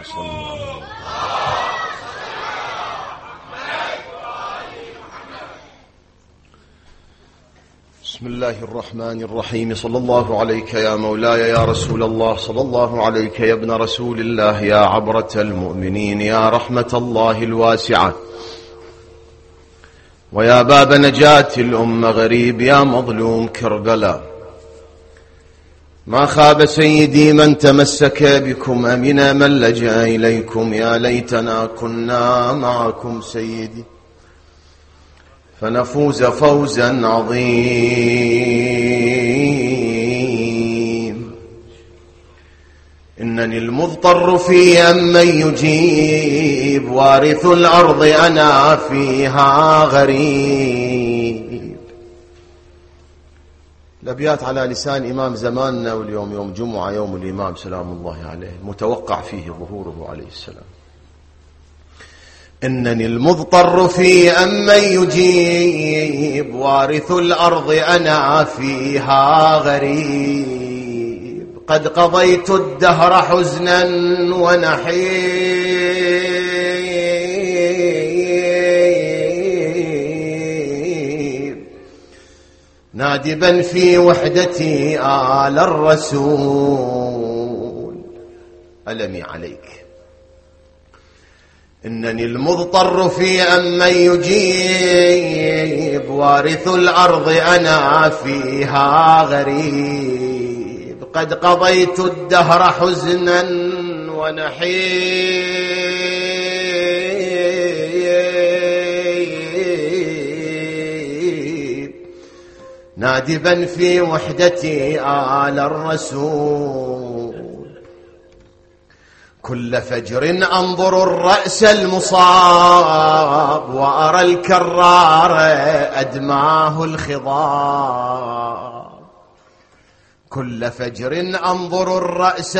صل على بسم الله الرحمن الرحيم. صلى الله عليك يا مولاي يا رسول الله، صلى الله عليك يا ابن رسول الله، يا عبرة المؤمنين، يا رحمة الله الواسعة، ويا باب نجاة الأمة غريب، يا مظلوم كربلاء. ما خاب سيدي من تمسك بكم، أمنا من لجأ إليكم، يا ليتنا كنا معكم سيدي فنفوز فوزا عظيم. إنني المضطر في من يجيب، وارث الأرض أنا فيها غريب. الأبيات على لسان إمام زماننا، واليوم يوم جمعة، يوم الإمام سلام الله عليه، المتوقع فيه ظهوره عليه السلام. إنني المضطر في من يجيب، وارث الأرض أنا فيها غريب. قد قضيت الدهر حزنا ونحيب، نادبا في وحدتي آل الرسول ألمي عليك. إنني المضطر في من يجيب، وارث الأرض أنا فيها غريب. قد قضيت الدهر حزنا ونحيب، نادبا في وحدتي آل الرسول. كل فجر أنظر الرأس المصاب، وأرى الكرار أدماه الخضاب. كل فجر أنظر الرأس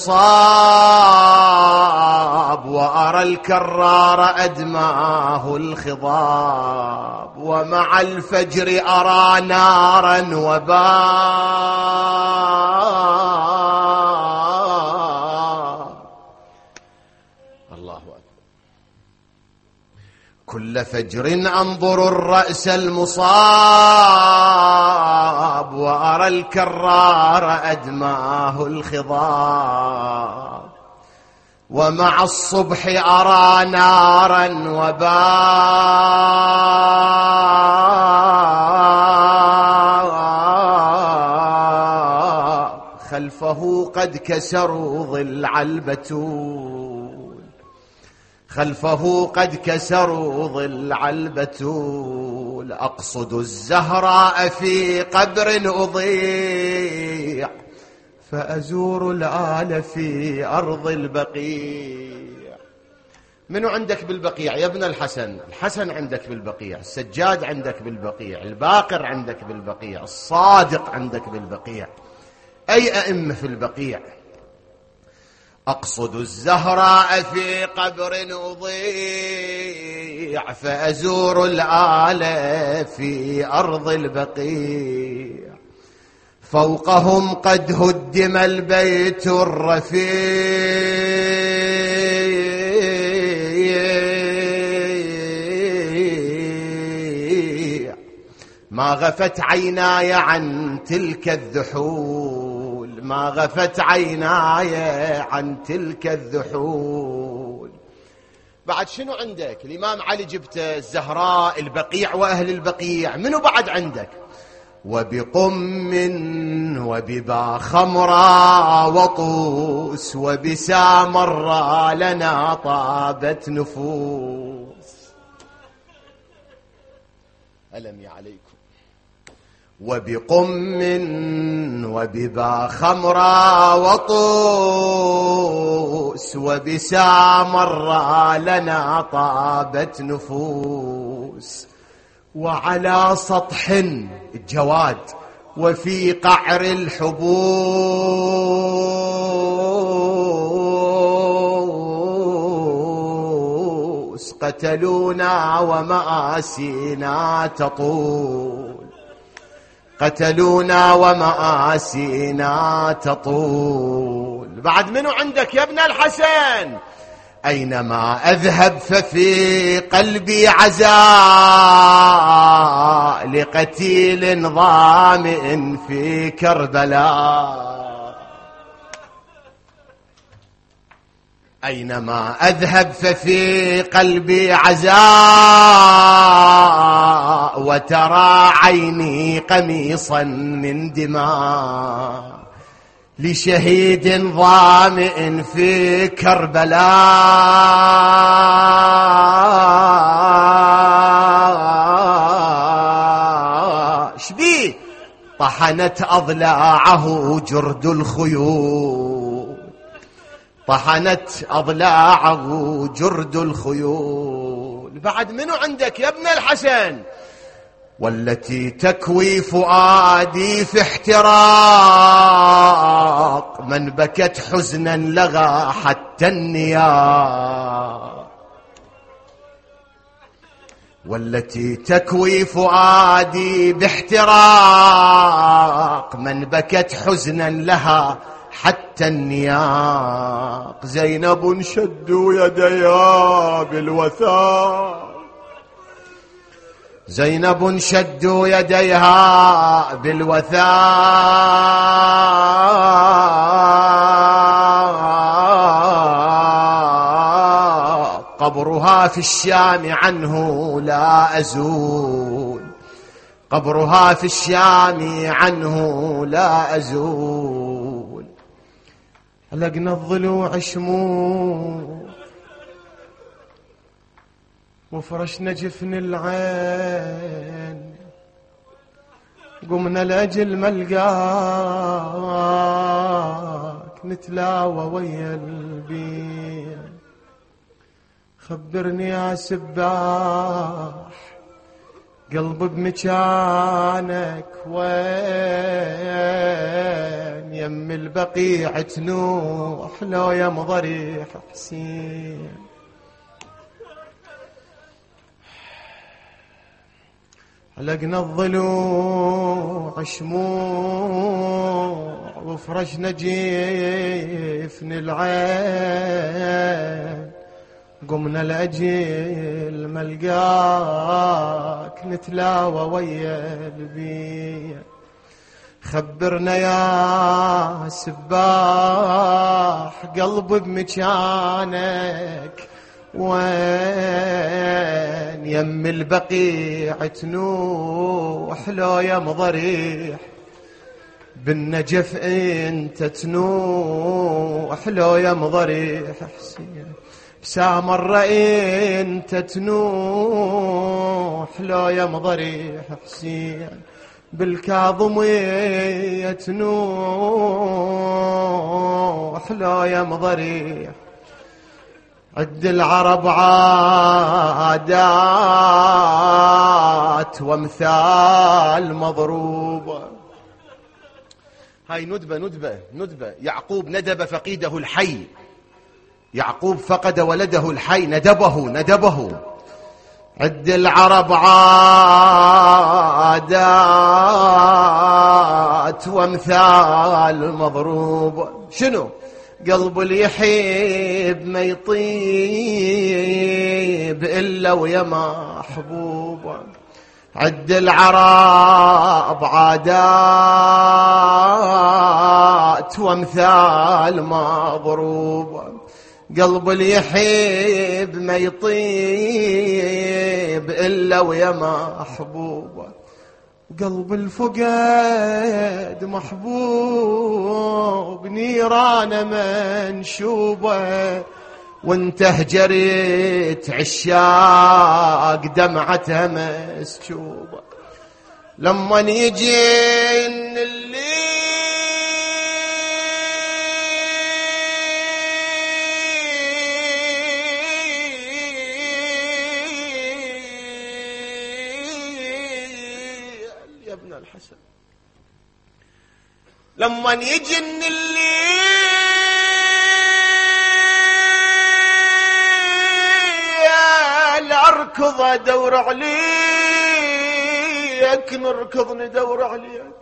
المصاب، وأرى الكرار أدماه الخضاب. ومع الفجر أرى نارا كل فجر أنظر الرأس المصاب، وأرى الكرار أدماه الخضاب. ومع الصبح أرى نارا خلفه قد كسروا ضلع البتول، خلفه قد كسروا ضلع البتول. أقصد الزهراء في قبر أضيع، فأزور الآل في أرض البقيع. منو عندك بالبقيع يا ابن الحسن؟ الحسن عندك بالبقيع، السجاد عندك بالبقيع، الباقر عندك بالبقيع، الصادق عندك بالبقيع. أي أئمة في البقيع؟ أقصد الزهراء في قبر أضيع، فأزور الآل في أرض البقيع. فوقهم قد هدم البيت الرفيع، ما غفت عيناي عن تلك الذحول، ما غفت عيناي عن تلك الذحول. بعد شنو عندك؟ الإمام علي جبت الزهراء، البقيع وأهل البقيع. منو بعد عندك؟ وبقم وببا خمرا وطوس، وبسامرا لنا طابت نفوس. ألمي عليكم. وبقم وببا خمرا وطوس، وبسامرا لنا طابت نفوس. وعلى سطح الجواد وفي قعر الحبوس، قتلونا ومآسينا تطول، قتلونا ومآسينا تطول. بعد منو عندك يا ابن الحسن؟ أينما أذهب ففي قلبي عزاء لقتيل ظامئ في كربلاء. أينما أذهب ففي قلبي عزاء وترى عيني قميصا من دماء لشهيد ظامئ في كربلاء. شبيه طحنت أضلاعه جرد الخيول، طحنت أضلاعه جرد الخيول. بعد منو عندك يا ابن الحسن؟ والتي تكوي فؤادي في احتراق من بكت حزنا لغى حتى النياق. والتي تكوي فؤادي باحتراق من بكت حزنا لها حتى النياق. زينب شدوا يديها بالوثاق، زينب شدوا يديها بالوثاق. قبرها في الشام عنه لا أزول، قبرها في الشام عنه لا أزول. لقنا الضلوع شموع وفرشنا جفن العين، قمنا لأجل ملقاك نتلاوى ويا البين. خبرني يا سباح قلبي بمكانك وين، يم البقيع تنوح لو يم ضريح حسين. علقنا الضلوع شموع وفرشنا جيفن العين، قمنا لأجل ملقاك نتلاوى ويا البيت. خبرنا يا سباح قلبي بمكانك وين، يم البقيع تنوح لو يم ضريح بالنجف انت تنوح لو يم ضريح حسين. بسامر انت تنوح لو يم ضريح حسين. بالكاظمية تنوح لو يم ضريح. عد العرب عادات وامثال مضروبة. هاي ندبة. يعقوب ندب فقيده الحي، يعقوب فقد ولده الحي ندبه. عد العرب عادات وامثال مضروبة. شنو؟ قلب اللي يحب ما يطيب إلا ويا محبوبة. عد العرب عادات وامثال مضروبة. قلب اللي يحب ما يطيب إلا ويا محبوبة. قلب الفقد محبوب نيران منشوبة، وانت هجرت عشاق دمعتها مسكوبة. لما يجين الليل يا ابن الحسن، لما يجين الليل اركض ادور عليك، نركض ندور عليك.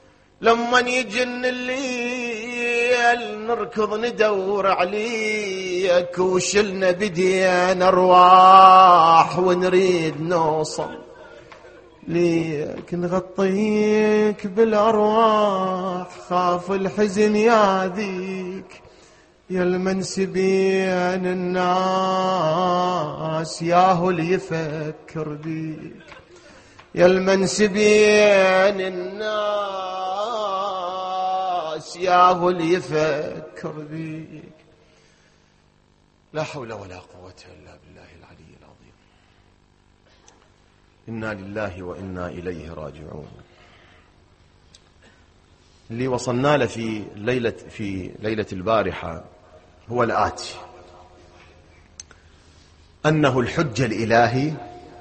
لما يجن الليل نركض ندور عليك، ليك وشلنا بدينا أرواح ونريد نوصل ليك نغطيك بالأرواح خاف الحزن ياذيك يا المنسبين الناس ياهو اللي يفكر بيك يا المنسبين الناس ياهو اللي يفكر بيك. لا حول ولا قوة إلا بالله العلي العظيم. إنا لله وإنا إليه راجعون. اللي وصلنا له في ليلة البارحة هو الآتي: أنه الحجة الإلهي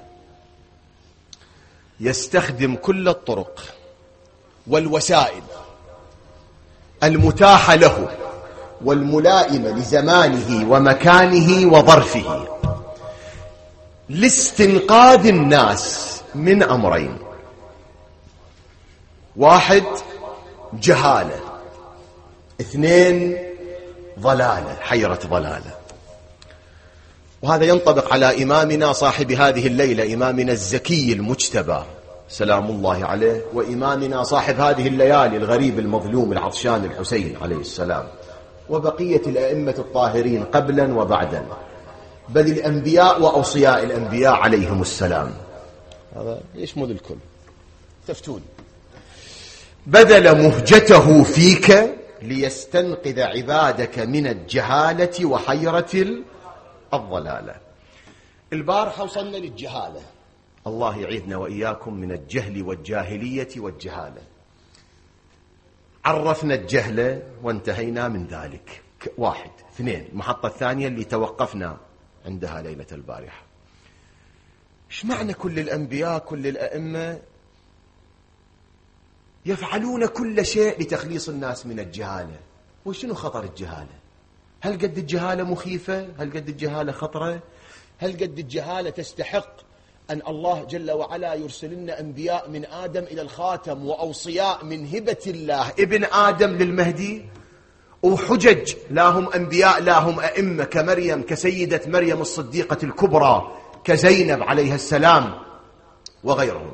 يستخدم كل الطرق والوسائل المتاحة له والملائمة لزمانه ومكانه وظرفه لاستنقاذ الناس من أمرين: واحد جهالة، اثنين ضلالة، حيرة ضلالة. وهذا ينطبق على إمامنا صاحب هذه الليلة، إمامنا الزكي المجتبى سلام الله عليه، وإمامنا صاحب هذه الليالي الغريب المظلوم العطشان الحسين عليه السلام، وبقية الأئمة الطاهرين قبلا وبعدا، بل الأنبياء وأوصياء الأنبياء عليهم السلام. هذا يشمل الكل. تفتون: بذل مهجته فيك ليستنقذ عبادك من الجهالة وحيرة الضلالة. البارحة وصلنا للجهالة، الله يعيذنا وإياكم من الجهل والجاهلية والجهالة. عرفنا الجهل وانتهينا من ذلك. واحد. اثنين، المحطة الثانية اللي توقفنا عندها ليلة البارحة: ايش معنى كل الأنبياء كل الأئمة يفعلون كل شيء لتخليص الناس من الجهالة؟ وشنو خطر الجهالة؟ هل قد الجهالة مخيفة؟ هل قد الجهالة خطرة؟ هل قد الجهالة تستحق أن الله جل وعلا يرسل لنا أنبياء من آدم إلى الخاتم وأوصياء من هبة الله ابن آدم للمهدي، وحجج لاهم أنبياء لاهم أئمة كمريم، كسيدة مريم الصديقة الكبرى، كزينب عليها السلام وغيرهم؟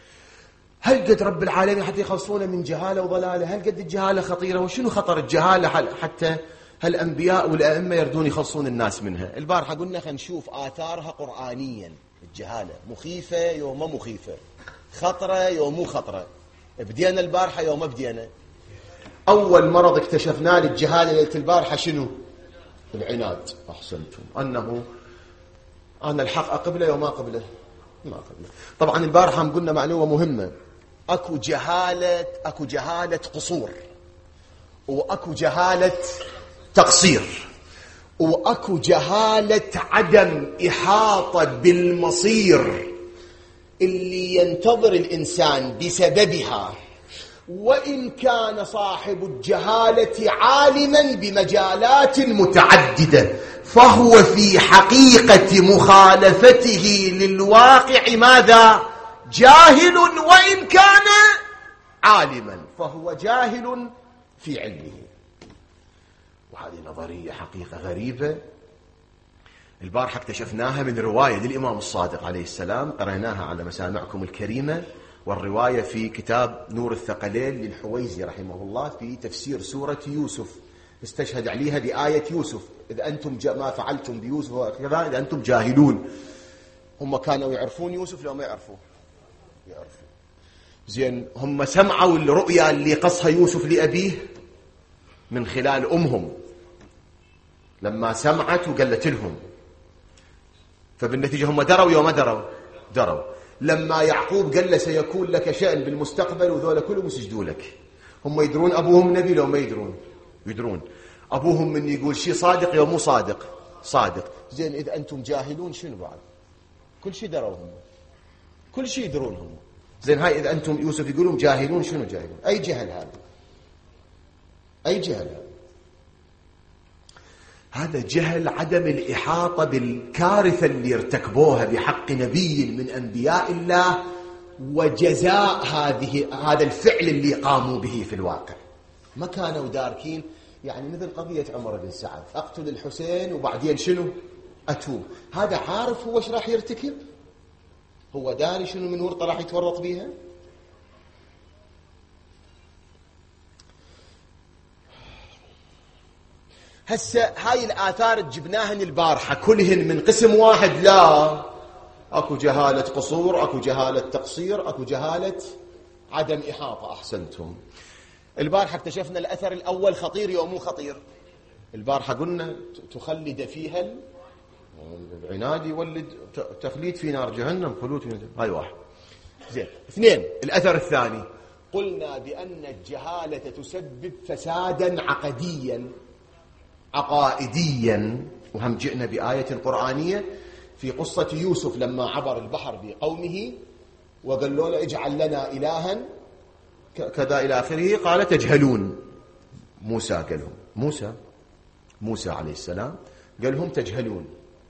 هل قد رب العالمين حتى يخلصونا من جهالة وضلالة؟ هل قد الجهالة خطيرة؟ وشنو خطر الجهالة حتى هالأنبياء والأئمة يردون يخلصون الناس منها؟ البارحة قلنا خلينا نشوف آثارها قرآنيا. الجهالة مخيفة يوم ما مخيفة، خطرة يوم مو خطرة. بدينا البارحة يوم ما بدينا. أول مرض اكتشفناه للجهالة ليلة البارحة شنو؟ العناد. أحسنتم. أنه أنا الحق أقبله يوم ما قبله ما قبله. طبعا البارحة هم قلنا معلومة مهمة: أكو جهالة قصور، وأكو جهالة تقصير، وأكو جهالة عدم إحاطة بالمصير اللي ينتظر الإنسان بسببها، وإن كان صاحب الجهالة عالما بمجالات متعددة، فهو في حقيقة مخالفته للواقع ماذا؟ جاهل، وإن كان عالما فهو جاهل في علمه. وهذه نظرية حقيقة غريبة البارحة اكتشفناها من رواية للإمام الصادق عليه السلام، قرأناها على مسامعكم الكريمة، والرواية في كتاب نور الثقلين للحويزي رحمه الله في تفسير سورة يوسف، استشهد عليها بآية يوسف: إذا أنتم ما فعلتم بيوسف وكذا إذا أنتم جاهلون. هم كانوا يعرفون يوسف لو ما يعرفوا؟ يعرفوا. زين، هم سمعوا الرؤيا اللي قصها يوسف لأبيه من خلال أمهم لما سمعت وقالت لهم، فبالنتيجة هم دروا يوم ما دروا. لما يعقوب قال له سيكون لك شأن بالمستقبل وذولا كلهم يسجدوا لك، هم يدرون أبوهم نبي لو ما يدرون أبوهم من يقول شيء صادق يوم مو صادق. زين، إذا أنتم جاهلون شنو بعد؟ كل شيء دروهم، كل شيء يدرونهم. زين، هاي إذا أنتم يوسف يقولون جاهلون، شنو جاهلون؟ أي جهل هذا؟ أي جهل هذا؟ جهل عدم الإحاطة بالكارثة اللي ارتكبوها بحق نبي من أنبياء الله، وجزاء هذا الفعل اللي قاموا به في الواقع. ما كانوا داركين يعني مثل قضية عمر بن سعد، أقتل الحسين وبعدين شنو؟ أتوب. هذا عارف هو ايش راح يرتكب؟ هو داري شنو من ورطة راح يتورط بيها؟ هسه هاي الآثار جبناهن البارحة كلهن من قسم واحد؟ لا، اكو جهالة قصور، اكو جهالة تقصير، اكو جهالة عدم إحاطة. أحسنتم. البارحة اكتشفنا الأثر الأول خطير يوم مو خطير. البارحة قلنا تخلد فيها العناد يولد تخليد في نار جهنم، خلود في نار جهنم. هاي واحد. زين. اثنين، الأثر الثاني قلنا بأن الجهالة تسبب فسادا عقائديا، وهم جئنا بآية قرآنية في قصة يوسف لما عبر البحر بقومه وقال له اجعل لنا إلها كذا إلى آخره، قال تجهلون. موسى قال لهم، موسى عليه السلام قال لهم تجهلون.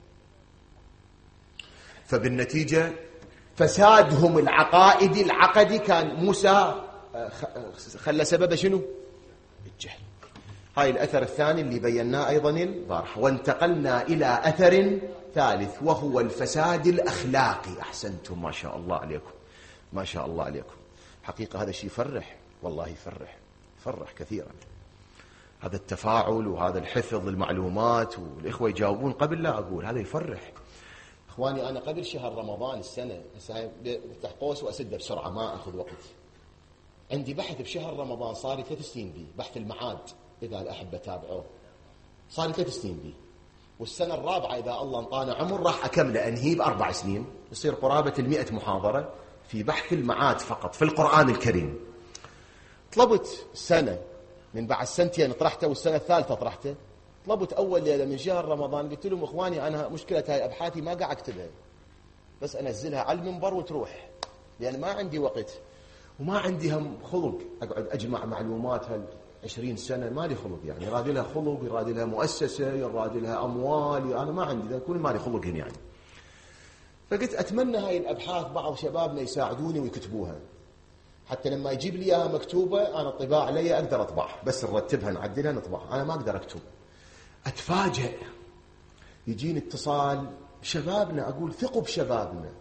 فبالنتيجة فسادهم العقدي كان موسى خلى سبب شنو؟ الجهل. هاي الأثر الثاني اللي بيناه أيضا البارحة. وانتقلنا إلى أثر ثالث وهو الفساد الأخلاقي. أحسنتم، ما شاء الله عليكم، ما شاء الله عليكم. حقيقة هذا شيء يفرح، والله يفرح كثيرا. هذا التفاعل وهذا الحفظ المعلومات، والإخوة يجاوبون قبل لا أقول، هذا يفرح. إخواني أنا قبل شهر رمضان السنة، بفتح قوس وأسده بسرعة ما أخذ وقت، عندي بحث بشهر رمضان صار لي 3 سنين بيه، بحث المعاد إذا الأحبة تابعوه، صار لي 3 سنين بيه. والسنة الرابعة إذا الله انطانا عمر راح أكمله أنهيه ب4 سنين، يصير قرابة 100 محاضرة في بحث المعاد فقط في القرآن الكريم. طلبت سنة، من بعد سنتين طرحته والسنة الثالثة طرحته. طلبت أول ليلة من شهر رمضان، قلت لهم إخواني أنا مشكلة هاي أبحاثي ما قاعد أكتبها، بس أنزلها على المنبر وتروح، لأن ما عندي وقت وما عندي هم خلق أقعد أجمع معلومات 20 سنة، ما لي خلق يعني. يراد لها خلق، يراد لها مؤسسة، يراد لها أموال، أنا ما عندي ذا، كل ما لي خلقهن يعني. فقلت أتمنى هاي الأبحاث بعض شبابنا يساعدوني ويكتبوها، حتى لما يجيب لي إياها مكتوبة أنا الطباعة علي أقدر أطبعها، بس نرتبها نعدلها نطبعها، أنا ما أقدر أكتب. أتفاجأ يجيني اتصال بشبابنا، أقول ثقوا بشبابنا،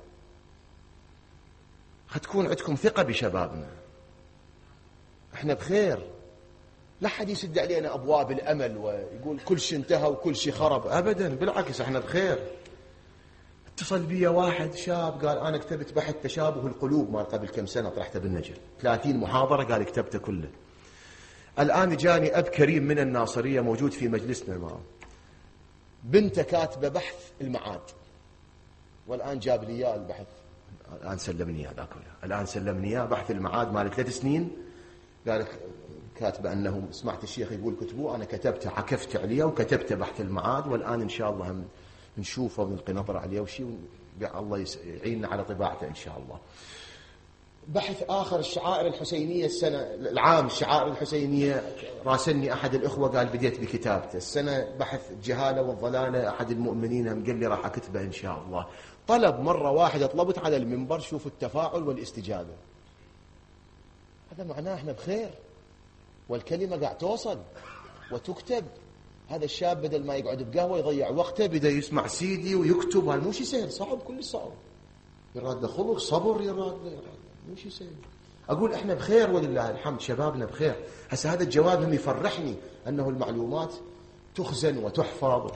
هتكون عندكم ثقة بشبابنا، احنا بخير، لا حد يسد علينا أبواب الأمل ويقول كل شيء انتهى وكل شيء خرب، أبدا بالعكس احنا بخير. اتصل بي واحد شاب قال أنا كتبت بحث تشابه القلوب مال قبل كم سنة طرحته بالنجل، 30 محاضرة قال كتبته كله. الآن جاني أب كريم من الناصرية موجود في مجلسنا معه، بنته كاتبة بحث المعاد، والآن جاب لي إياه البحث، الآن سلمني إياه ذاك، الآن سلمني إياه بحث المعاد مال 3 سنين، قال كاتبة أنه سمعت الشيخ يقول كتبوه، أنا كتبته عكفت عليه وكتبت بحث المعاد، والآن إن شاء الله هم نشوفه ونلقي نظرة عليه وشيء، الله يعيننا على طباعته إن شاء الله. بحث آخر الشعائر الحسينية السنة العام، الشعائر الحسينية، راسلني أحد الأخوة قال بديت بكتابته السنة. بحث الجهالة والضلالة أحد المؤمنين قال لي راح أكتبه إن شاء الله. طلب مرة واحدة، طلبت على المنبر، شوف التفاعل والاستجابة، هذا معناه احنا بخير، والكلمة قاعد توصل وتكتب. هذا الشاب بدل ما يقعد بقهوة يضيع وقته، بدأ يسمع سيدي ويكتب، هذا مو شيء سهل، صعب، كل صعب، يراد له خلق، صبر، يراد مو شيء سهل. أقول إحنا بخير ولله الحمد، شبابنا بخير. هسه هذا الجواب هم يفرحني أنه المعلومات تخزن وتحفظ.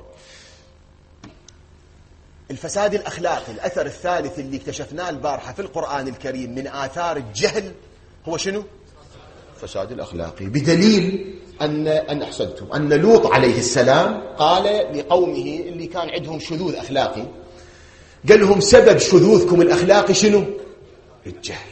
الفساد الأخلاقي، الأثر الثالث اللي اكتشفناه البارحة في القرآن الكريم من آثار الجهل هو شنو؟ الفساد الأخلاقي، بدليل أن أحسنتم أن لوط عليه السلام قال لقومه اللي كان عندهم شذوذ أخلاقي، قال لهم سبب شذوذكم الأخلاقي شنو؟ الجهل.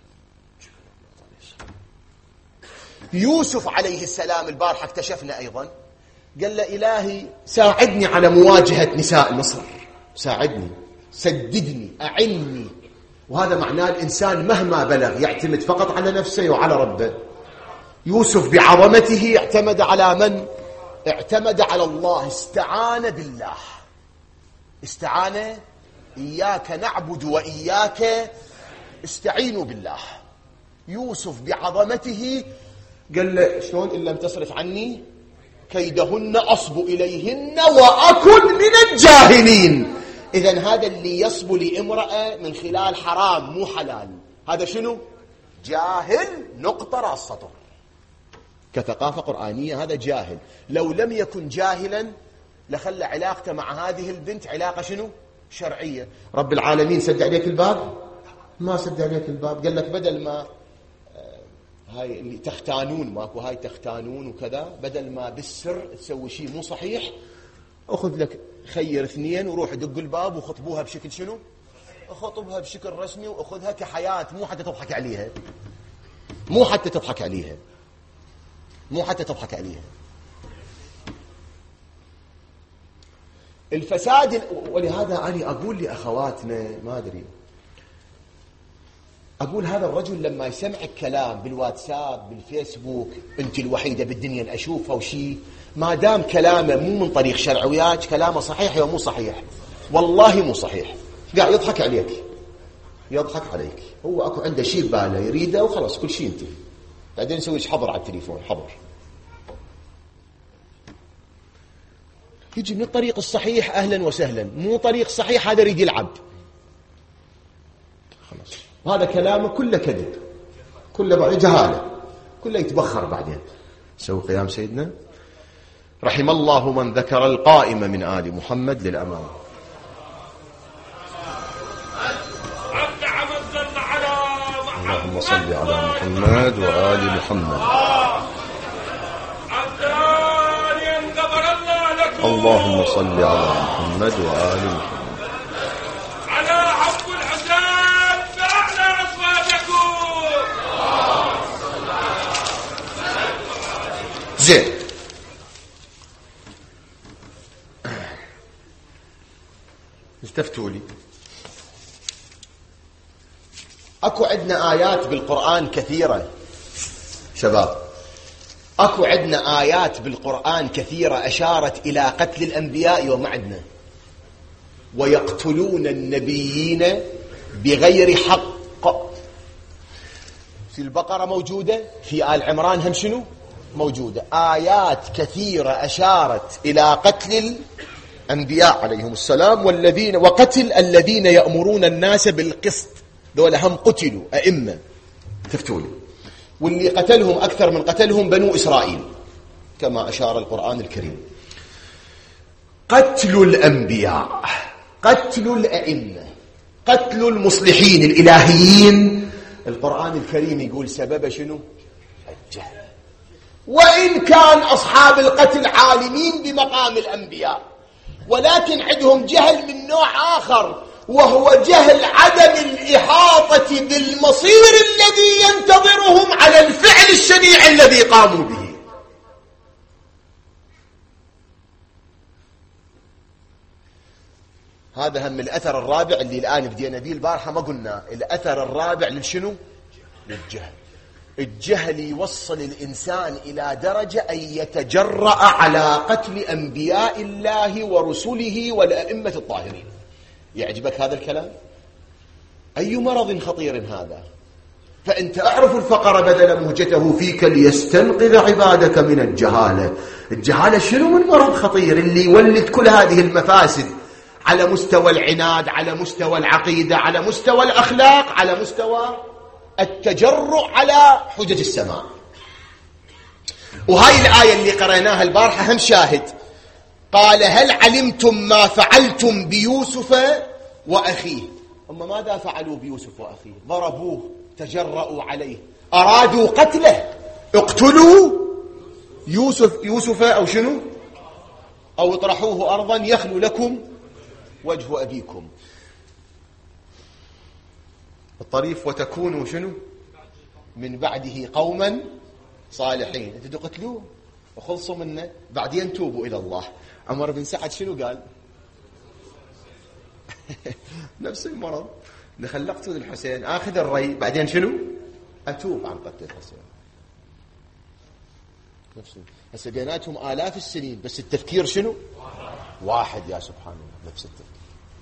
يوسف عليه السلام البارحة اكتشفنا أيضا، قال له إلهي ساعدني على مواجهة نساء مصر، ساعدني، سددني، أعني. وهذا معناه الإنسان مهما بلغ يعتمد فقط على نفسه وعلى ربه. يوسف بعظمته اعتمد على من؟ اعتمد على الله، استعان بالله، استعان، إياك نعبد وإياك استعينوا بالله. يوسف بعظمته قال له شلون إن لم تصرف عني كيدهن أصب إليهن وأكن من الجاهلين. إذن هذا اللي يصب لامرأة من خلال حرام مو حلال، هذا شنو؟ جاهل نقطة راس سطر. كثقافة قرآنية هذا جاهل. لو لم يكن جاهلا لخلى علاقته مع هذه البنت علاقة شنو؟ شرعية. رب العالمين سد عليك الباب؟ ما سد عليك الباب، قال لك بدل ما هاي اللي تختانون، ماكو هاي تختانون وكذا، بدل ما بالسر تسوي شيء مو صحيح، أخذ لك خير 2 وروح دق الباب وخطبوها بشكل شنو؟ خطبها بشكل رسمي وأخذها كحياة، مو حتى تضحك عليها، مو حتى تضحك عليها، مو حتى تضحك عليها. الفساد. ولهذا أنا أقول لأخواتنا، ما أدري، أقول هذا الرجل لما يسمعك كلام بالواتساب بالفيسبوك، أنت الوحيدة بالدنيا أن أشوفها وشي، ما دام كلامه مو من طريق شرع وياك، كلامه صحيح أو مو صحيح؟ والله مو صحيح، قاعد يضحك عليك، يضحك عليك. هو أكو عنده شيء بباله يريده وخلاص كل شيء انتهي، بعدين يسوي حظر على التليفون، حظر. يجي من الطريق الصحيح أهلا وسهلا، مو طريق صحيح هذا يريد يلعب، خلاص. هذا كلامه كله كذب، كله بعد جهالة، كله يتبخر بعدين. سوي قيام سيدنا. رحم الله من ذكر القائم من آل محمد للأمام. اللهم صل على محمد وآل محمد. اللهم صل على محمد وآل محمد. على عبد الحسين فأعلى أصواتكم. زين. استفتوا لي. اكو عندنا آيات بالقرآن كثيرة شباب، اكو عندنا آيات بالقرآن كثيرة أشارت إلى قتل الأنبياء وما عندنا، ويقتلون النبيين بغير حق. في البقرة موجودة، في آل عمران هم شنو موجودة. آيات كثيرة أشارت إلى قتل الأنبياء عليهم السلام، والذين وقتل الذين يأمرون الناس بالقسط، دول هم قتلوا أئمة تفتولي، واللي قتلهم أكثر من قتلهم بنو إسرائيل كما أشار القرآن الكريم. قتل الأنبياء، قتل الأئمة، قتل المصلحين الإلهيين، القرآن الكريم يقول سبب شنو؟ الجهل. وإن كان أصحاب القتل عالمين بمقام الأنبياء، ولكن عندهم جهل من نوع آخر، وهو جهل عدم الإحاطة بالمصير الذي ينتظرهم على الفعل الشنيع الذي قاموا به. هذا هم الأثر الرابع اللي الآن بدينا به البارحة ما قلنا. الأثر الرابع للشنو؟ للجهل. الجهل يوصل الإنسان إلى درجة أن يتجرأ على قتل أنبياء الله ورسله والأئمة الطاهرين. يعجبك هذا الكلام؟ أي مرض خطير هذا. فأنت أعرف الفقر بذل مهجته فيك ليستنقذ عبادك من الجهالة. الجهالة شنو من مرض خطير اللي يولد كل هذه المفاسد على مستوى العناد، على مستوى العقيدة، على مستوى الأخلاق، على مستوى التجرؤ على حجج السماء. وهاي الآية اللي قرأناها البارحة هم شاهد. قال هل علمتم ما فعلتم بيوسف وأخيه؟ هم ماذا فعلوا بيوسف وأخيه؟ ضربوه، تجرؤوا عليه، أرادوا قتله. اقتلوا يوسف أو شنو؟ أو اطرحوه أرضا يخلو لكم وجه أبيكم. الطريف وتكونوا شنو؟ من بعده قوما صالحين. انتوا قتلوه وخلصوا منه، بعدين توبوا إلى الله. عمر بن سعد شنو قال؟ نفس المرض، خلقت الحسين آخذ الري، بعدين شنو؟ أتوب عن قتل الحسين. هسه بيناتهم آلاف السنين، بس التفكير شنو؟ واحد. يا سبحان الله، نفس التفكير.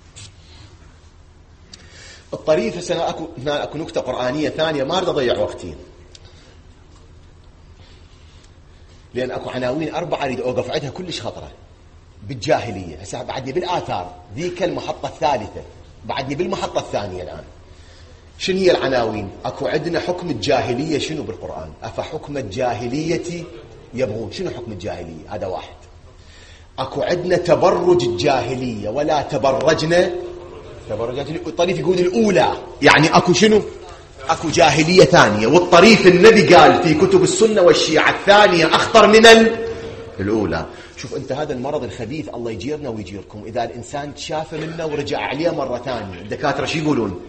الطريف هسه اكو نكتة قرآنية ثانية ما أريد أضيع وقتي. لأن أكو عناوين 4 أريد أوقف عندها كلش خطرة. بالجاهلية هسه بعدني بالآثار، ذيك المحطة الثالثة، بعدني بالمحطة الثانية. الآن شنو هي العناوين؟ أكو عندنا حكم الجاهلية شنو بالقرآن؟ أفحكم الجاهلية يبغون. شنو حكم الجاهلية؟ هذا واحد. أكو عندنا تبرج الجاهلية ولا تبرجنا تبرجات. الطريف يقول الأولى، يعني أكو شنو؟ أكو جاهلية ثانية. والطريف النبي قال في كتب السنة والشيعة الثانية أخطر من الأولى. شوف أنت هذا المرض الخبيث الله يجيرنا ويجيركم، إذا الإنسان شاف منه ورجع عليه مرة ثانية، الدكاترة شو يقولون؟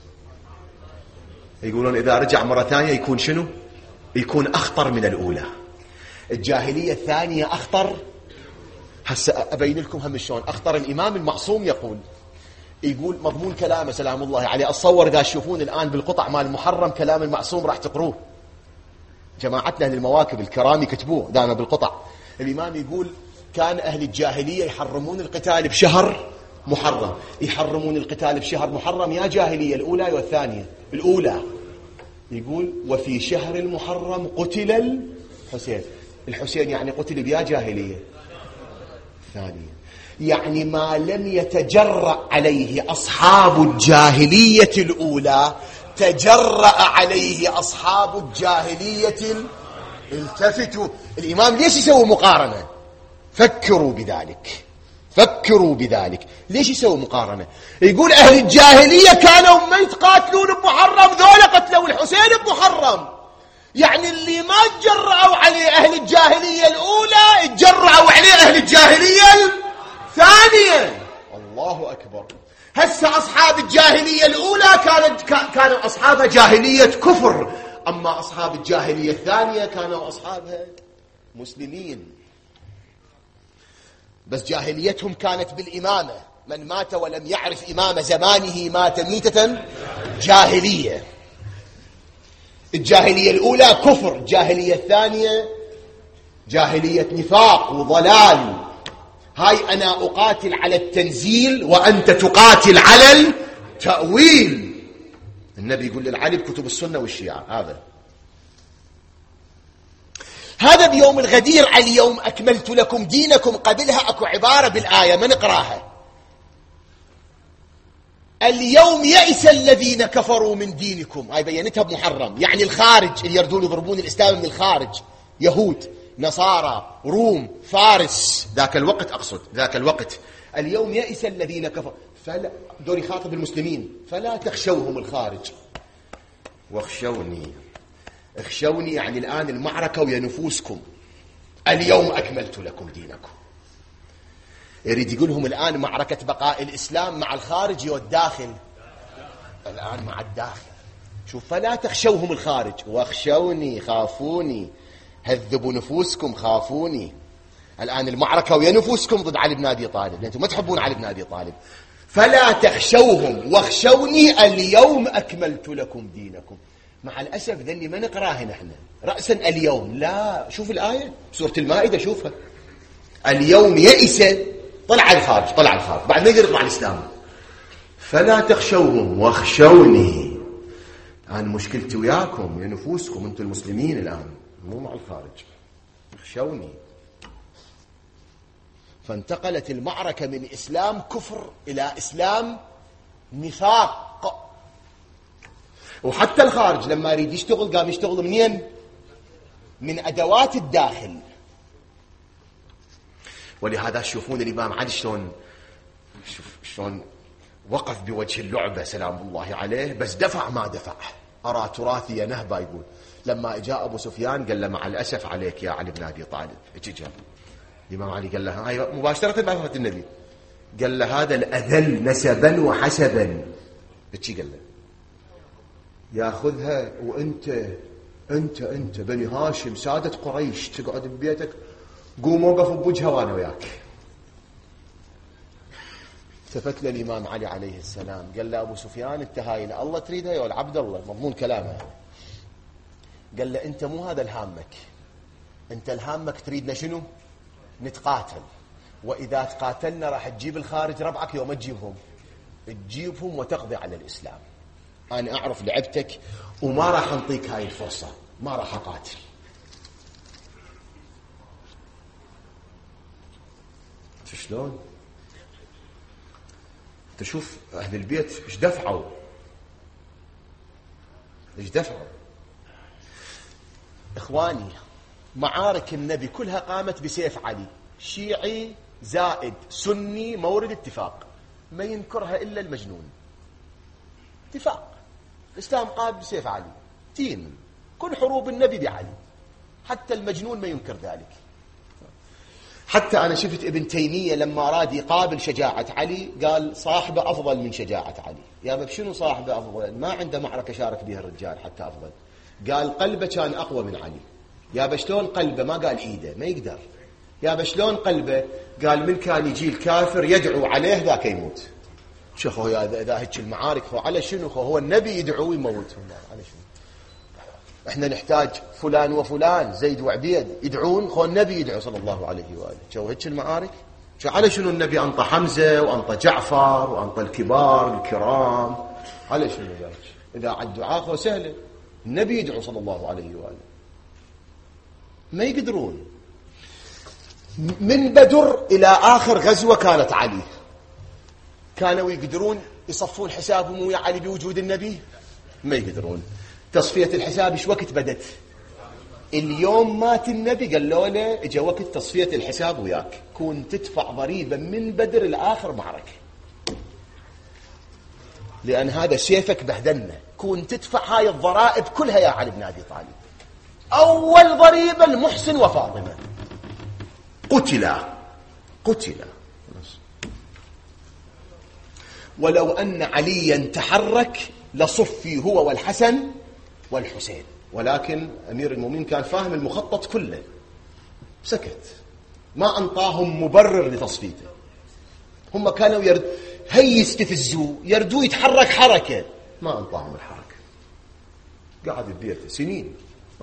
يقولون إذا رجع مرة ثانية يكون شنو؟ يكون أخطر من الأولى. الجاهلية الثانية أخطر. هسه أبين لكم هم شلون أخطر. الإمام المعصوم يقول مضمون كلامه سلام الله عليه. أتصور إذا تشوفون الآن بالقطع مال المحرم كلام المعصوم راح تقروه. جماعتنا أهل المواكب الكرام يكتبوه دائما بالقطع. الإمام يقول كان أهل الجاهلية يحرمون القتال بشهر محرم. يحرمون القتال بشهر محرم يا جاهلية الأولى والثانية. الأولى يقول وفي شهر المحرم قتل الحسين. الحسين يعني قتل بيا جاهلية ثانية. يعني ما لم يتجرأ عليه أصحاب الجاهلية الأولى تجرأ عليه أصحاب الجاهلية. التفتوا. الإمام ليش يسوي مقارنة؟ فكروا بذلك، فكروا بذلك. ليش يسوي مقارنة؟ يقول أهل الجاهلية كانوا ما يتقاتلون بمحرم، ذولا قتلوا الحسين بمحرم. يعني اللي ما تجرأوا عليه أهل الجاهلية الأولى تجرأوا عليه أهل الجاهلية الثانية. الله أكبر. هسه أصحاب الجاهلية الأولى كانوا أصحاب جاهلية كفر، أما أصحاب الجاهلية الثانية كانوا أصحابها مسلمين، بس جاهليتهم كانت بالإمامة. من مات ولم يعرف إمام زمانه مات ميتة جاهلية. الجاهلية الأولى كفر، الجاهلية الثانية جاهلية نفاق وضلال. هاي أنا أقاتل على التنزيل وأنت تقاتل على التأويل. النبي يقول للعلي بكتب السنة والشيعة هذا بيوم الغدير. اليوم أكملت لكم دينكم. قبلها أكو عبارة بالآية ما نقراها. اليوم يئس الذين كفروا من دينكم. هاي بينتها بمحرم، يعني الخارج اللي يردون يضربون الإسلام من الخارج، يهود نصارى روم فارس. ذاك الوقت أقصد ذاك الوقت. اليوم يئس الذين كفروا، فلا دور يخاطب المسلمين، فلا تخشوهم الخارج واخشوني. اخشوني يعني الآن المعركة ويا نفوسكم. اليوم أكملت لكم دينكم. يريد يقولهم الآن معركة بقاء الإسلام مع الخارج والداخل. الآن مع الداخل. شوف فلا تخشوهم الخارج واخشوني، خافوني، هذبوا نفوسكم، خافوني. الآن المعركة ويا نفوسكم ضد علي بن أبي طالب، لأنتم ما تحبون علي بن أبي طالب. فلا تخشوهم واخشوني اليوم أكملت لكم دينكم. مع الأسف ذني ما نقراها نحن رأسا اليوم. لا، شوف الآية سورة المائدة شوفها. اليوم يئس، طلع الخارج، طلع الخارج بعد ما يقدر يطلع الإسلام. فلا تخشوهم واخشوني. الآن مشكلتي وياكم يا نفوسكم، أنتم المسلمين الآن مو مع الخارج. اخشوني. فانتقلت المعركة من إسلام كفر إلى إسلام نفاق. وحتى الخارج لما يريد يشتغل قام يشتغل منين؟ من أدوات الداخل. ولهذا تشوفون الإمام علي شلون وقف بوجه اللعبة سلام الله عليه، بس دفع ما دفع. أرى تراثي يا نهبة. يقول لما جاء أبو سفيان قال له مع الأسف عليك يا علي بن أبي طالب. اجى الإمام علي قال له هاي مباشرة بعد وفاة النبي، قال له هذا الأذل نسبا وحسبا. بتشي قال له ياخذها وانت بني هاشم سادة قريش تقعد ببيتك، قوم وقف بوجهها وانا وياك. التفت له الإمام علي عليه السلام قال له أبو سفيان انت هاي الله تريدها يا عبد الله، مضمون كلامه. قال له انت مو هذا الهامك، انت الهامك تريدنا شنو؟ نتقاتل، وإذا تقاتلنا راح تجيب الخارج ربعك يوم تجيبهم، تجيبهم وتقضي على الإسلام. أنا أعرف لعبتك وما راح أنطيك هاي الفرصة، ما راح أقاتل. شلون؟ تشوف أهل البيت إيش دفعوا، إيش دفعوا. إخواني، معارك النبي كلها قامت بسيف علي، شيعي زائد سني مورد اتفاق، ما ينكرها إلا المجنون. اتفاق، الإسلام قام بسيف علي، تين كل حروب النبي بعلي، حتى المجنون ما ينكر ذلك. حتى أنا شفت ابن تيمية لما أراد يقابل شجاعة علي قال صاحبه أفضل من شجاعة علي. يا ما شنو صاحبه أفضل؟ ما عنده معركة شارك بها الرجال حتى أفضل. قال قلبه كان أقوى من علي. يا بشلون قلبه؟ ما قال إيده، ما يقدر. يا بشلون قلبه؟ قال من كان يجي الكافر يدعو عليه ذاك يموت. شوفوا يا إذا هيك المعارك على شنو؟ هو النبي يدعو ويموتهم على شنو؟ احنا نحتاج فلان وفلان زيد وعبيد يدعون، هو النبي يدعو صلى الله عليه وآله. شو هيك المعارك؟ شو على شنو النبي أنطى حمزة وأنطى جعفر وأنطى الكبار الكرام؟ على شنو ذلك؟ إذا على الدعاء هو سهل، النبي يدعو صلى الله عليه وآله. ما يقدرون. من بدر إلى آخر غزوة كانت علي، كانوا يقدرون يصفون حسابهم ويا علي بوجود النبي؟ ما يقدرون. تصفية الحساب ايش وقت بدت؟ اليوم مات النبي قالوا له اجا وقت تصفية الحساب وياك، كون تدفع ضريبة من بدر لآخر معركة، لأن هذا سيفك بهدلنا، كون تدفع هاي الضرائب كلها يا علي بن أبي طالب. أول ضريبة المحسن وفاطمة قتلا. ولو أن عليا تحرك لصفي هو والحسن والحسين، ولكن أمير المؤمنين كان فاهم المخطط كله، سكت، ما أنطاهم مبرر لتصفيته. هم كانوا هي يستفزوه، يردوه يتحرك حركة، ما أنطاهم الحركة، قاعد ببيته سنين.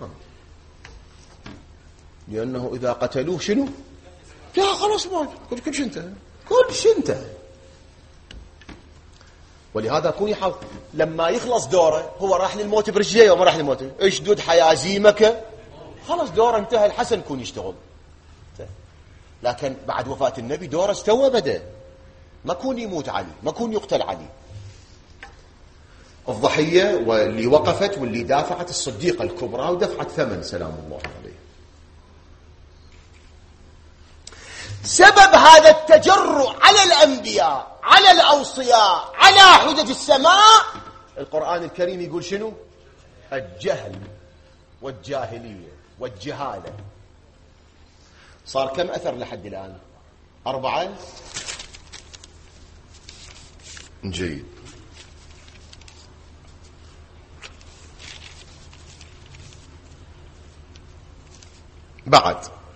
لأنه إذا قتلوه شنو؟ لا خلاص ما كل شيء انتهى، كل شيء انتهى. ولهذا كون يحاول لما يخلص دوره، هو راح للموت برجليه وما راح للموت، اشدد حيازيمك، خلاص دوره انتهى. الحسن كون يشتغل، لكن بعد وفاة النبي دوره استوى بدأ، ما كون يموت علي، ما كون يقتل علي. الضحية واللي وقفت واللي دافعت الصديقة الكبرى ودفعت ثمن سلام الله عليه. سبب هذا التجرؤ على الأنبياء، على الأوصياء، على حجج السماء، القرآن الكريم يقول شنو؟ الجهل والجاهلية والجهالة. صار كم أثر لحد الآن؟ 4. جيد. بعد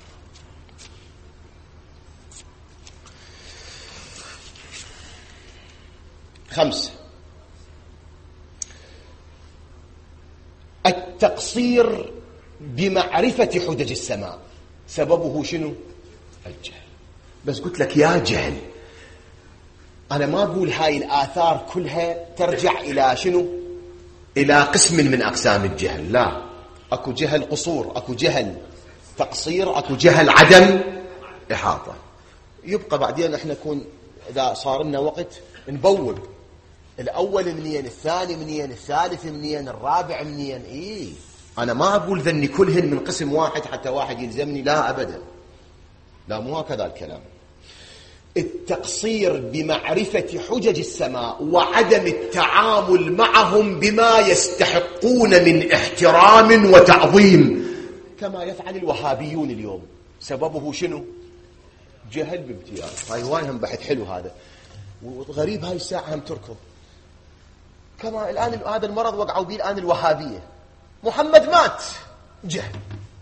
خمسة، التقصير بمعرفة حجج السماء، سببه شنو؟ الجهل. بس قلت لك يا جهل، أنا ما أقول هاي الآثار كلها ترجع إلى شنو؟ إلى قسم من أقسام الجهل، لا، أكو جهل قصور، أكو جهل تقصير، أكو جهل عدم إحاطة. يبقى بعدين احنا نكون إذا صار لنا وقت نبوب الأول منين، الثاني منين، الثالث منين، الرابع منين. إيه، أنا ما أقول ذني كلهن من قسم واحد حتى واحد يلزمني، لا أبدا، لا، مو هكذا الكلام. التقصير بمعرفة حجج السماء وعدم التعامل معهم بما يستحقون من احترام وتعظيم، كما يفعل الوهابيون اليوم. سببه شنو؟ جهل بامتياز. هاي هواي هم بحث حلو هذا، وغريب هاي الساعة هم تركض. كما الآن هذا المرض وقعوا به الآن الوهابية. محمد مات، جهل.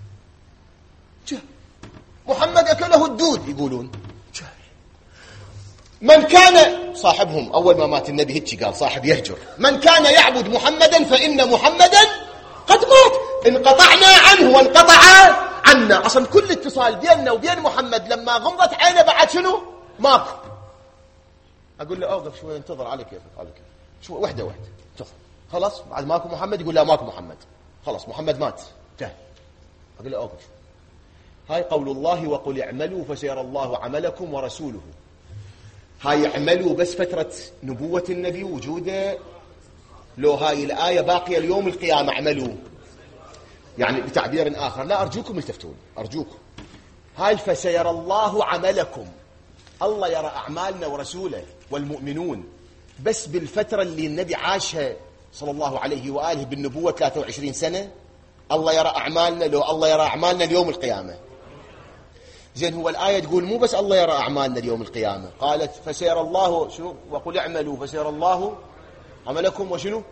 محمد أكله الدود، يقولون جهل. من كان صاحبهم أول ما مات النبي هيك قال، صاحب يهجر، من كان يعبد محمدا فإن محمدا قد مات، انقطعنا عنه وانقطع عنا. أصلا كل اتصال بيننا وبين محمد لما غمضت عينه بعد شنو؟ ماكو. أقول له أوقف شوي، انتظر، على كيفك، على كيفك، شوي، وحدة وحدة، انتظر، خلاص بعد ماكو محمد. يقول لا ماكو محمد، خلاص محمد مات، انتهى. أقول له أوقف. هاي قول الله وقل اعملوا فسيرى الله عملكم ورسوله. هاي اعملوا بس فترة نبوة النبي وجوده، لو هاي الآية باقية اليوم القيامة اعملوا، يعني بتعبير آخر، لا أرجوكم التفتون أرجوكم، هاي فسيرى الله عملكم، الله يرى أعمالنا ورسوله والمؤمنون، بس بالفترة اللي النبي عاشها صلى الله عليه وآله بالنبوة 23 سنة الله يرى أعمالنا، لو الله يرى أعمالنا اليوم القيامة. زين هو الآية تقول مو بس الله يرى أعمالنا اليوم القيامة، قالت فسيرى الله شنو؟ وقل اعملوا فسيرى الله عملكم وشنو؟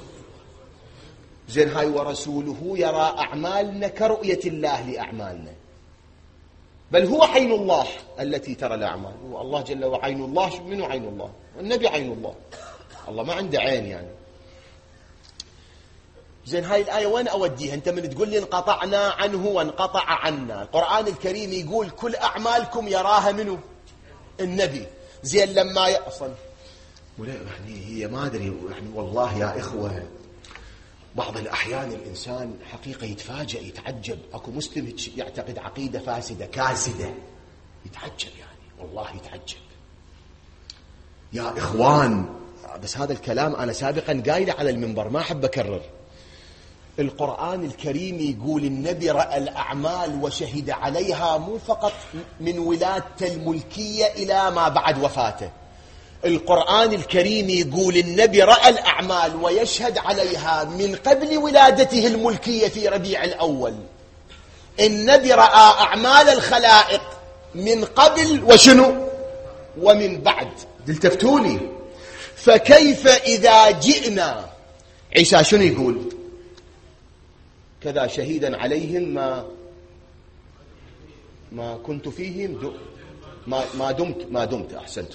زين هاي ورسوله يرى أعمالنا كرؤية الله لأعمالنا، بل هو عين الله التي ترى الأعمال. هو الله جل وعين الله. منو عين الله؟ النبي عين الله. الله ما عنده عين يعني. زين هاي الآية وين أوديها؟ أنت من تقول لي انقطعنا عنه وانقطع عنا، القرآن الكريم يقول كل أعمالكم يراها منه النبي. زين لما أصلا يعني هي ما أدري يعني والله يا إخوة بعض الأحيان الإنسان حقيقة يتفاجأ يتعجب. أكو مسلم يعتقد عقيدة فاسدة كاسدة يتعجب يعني والله يتعجب يا إخوان. بس هذا الكلام أنا سابقا قايله على المنبر ما أحب أكرر. القرآن الكريم يقول النبي رأى الأعمال وشهد عليها مو فقط من ولادته الملكية إلى ما بعد وفاته. القرآن الكريم يقول النبي رأى الأعمال ويشهد عليها من قبل ولادته الملكية في ربيع الأول. النبي رأى أعمال الخلائق من قبل وشنو ومن بعد. التفتوني فكيف إذا جئنا عيسى شنو يقول؟ كذا شهيدا عليهم ما كنت فيهم ما دمت أحسنت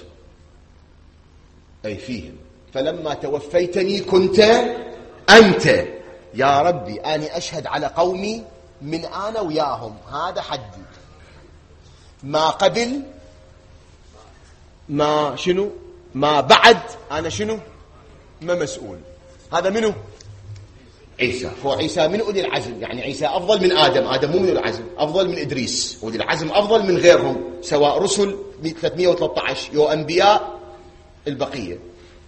أي فيهم، فلما توفيتني كنت أنت يا ربي أنا أشهد على قومي من أنا وياهم، هذا حدي. ما قبل ما شنو ما بعد أنا شنو ما مسؤول. هذا منه عيسى. هو عيسى من أولي العزم، يعني عيسى أفضل من آدم. آدم مو من العزم، أفضل من إدريس. أولي العزم أفضل من غيرهم سواء رسل 313 يو أنبياء البقية.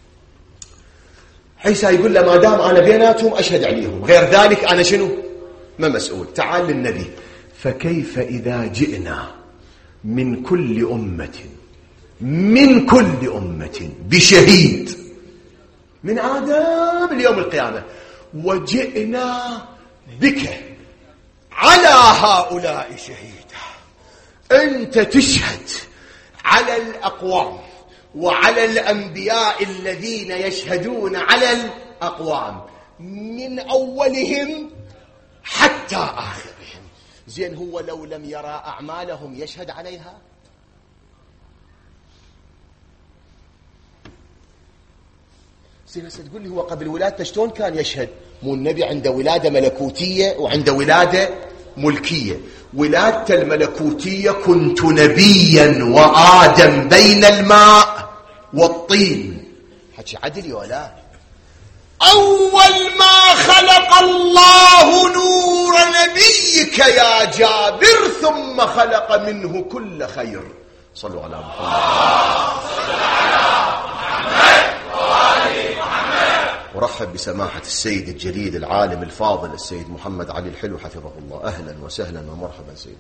عيسى يقول له ما دام أنا بيناتهم أشهد عليهم، غير ذلك أنا شنو ما مسؤول. تعال للنبي فكيف إذا جئنا من كل أمة بشهيد من آدم اليوم القيامة وجئنا بك على هؤلاء شهيدا. أنت تشهد على الأقوام وعلى الأنبياء الذين يشهدون على الأقوام من أولهم حتى آخرهم. زين هو لو لم يرى أعمالهم يشهد عليها؟ سيدي تقول لي هو قبل ولادته شلون كان يشهد؟ مو النبي عنده ولادة ملكوتية وعنده ولادة ملكية. ولادته الملكوتية كنت نبيا وآدم بين الماء والطين. حكي عدل ولا؟ أول ما خلق الله نور نبيك يا جابر ثم خلق منه كل خير. صلوا على محمد. ورحب بسماحة السيد الجليل العالم الفاضل السيد محمد علي الحلو حفظه الله. أهلا وسهلا ومرحبا سيدي.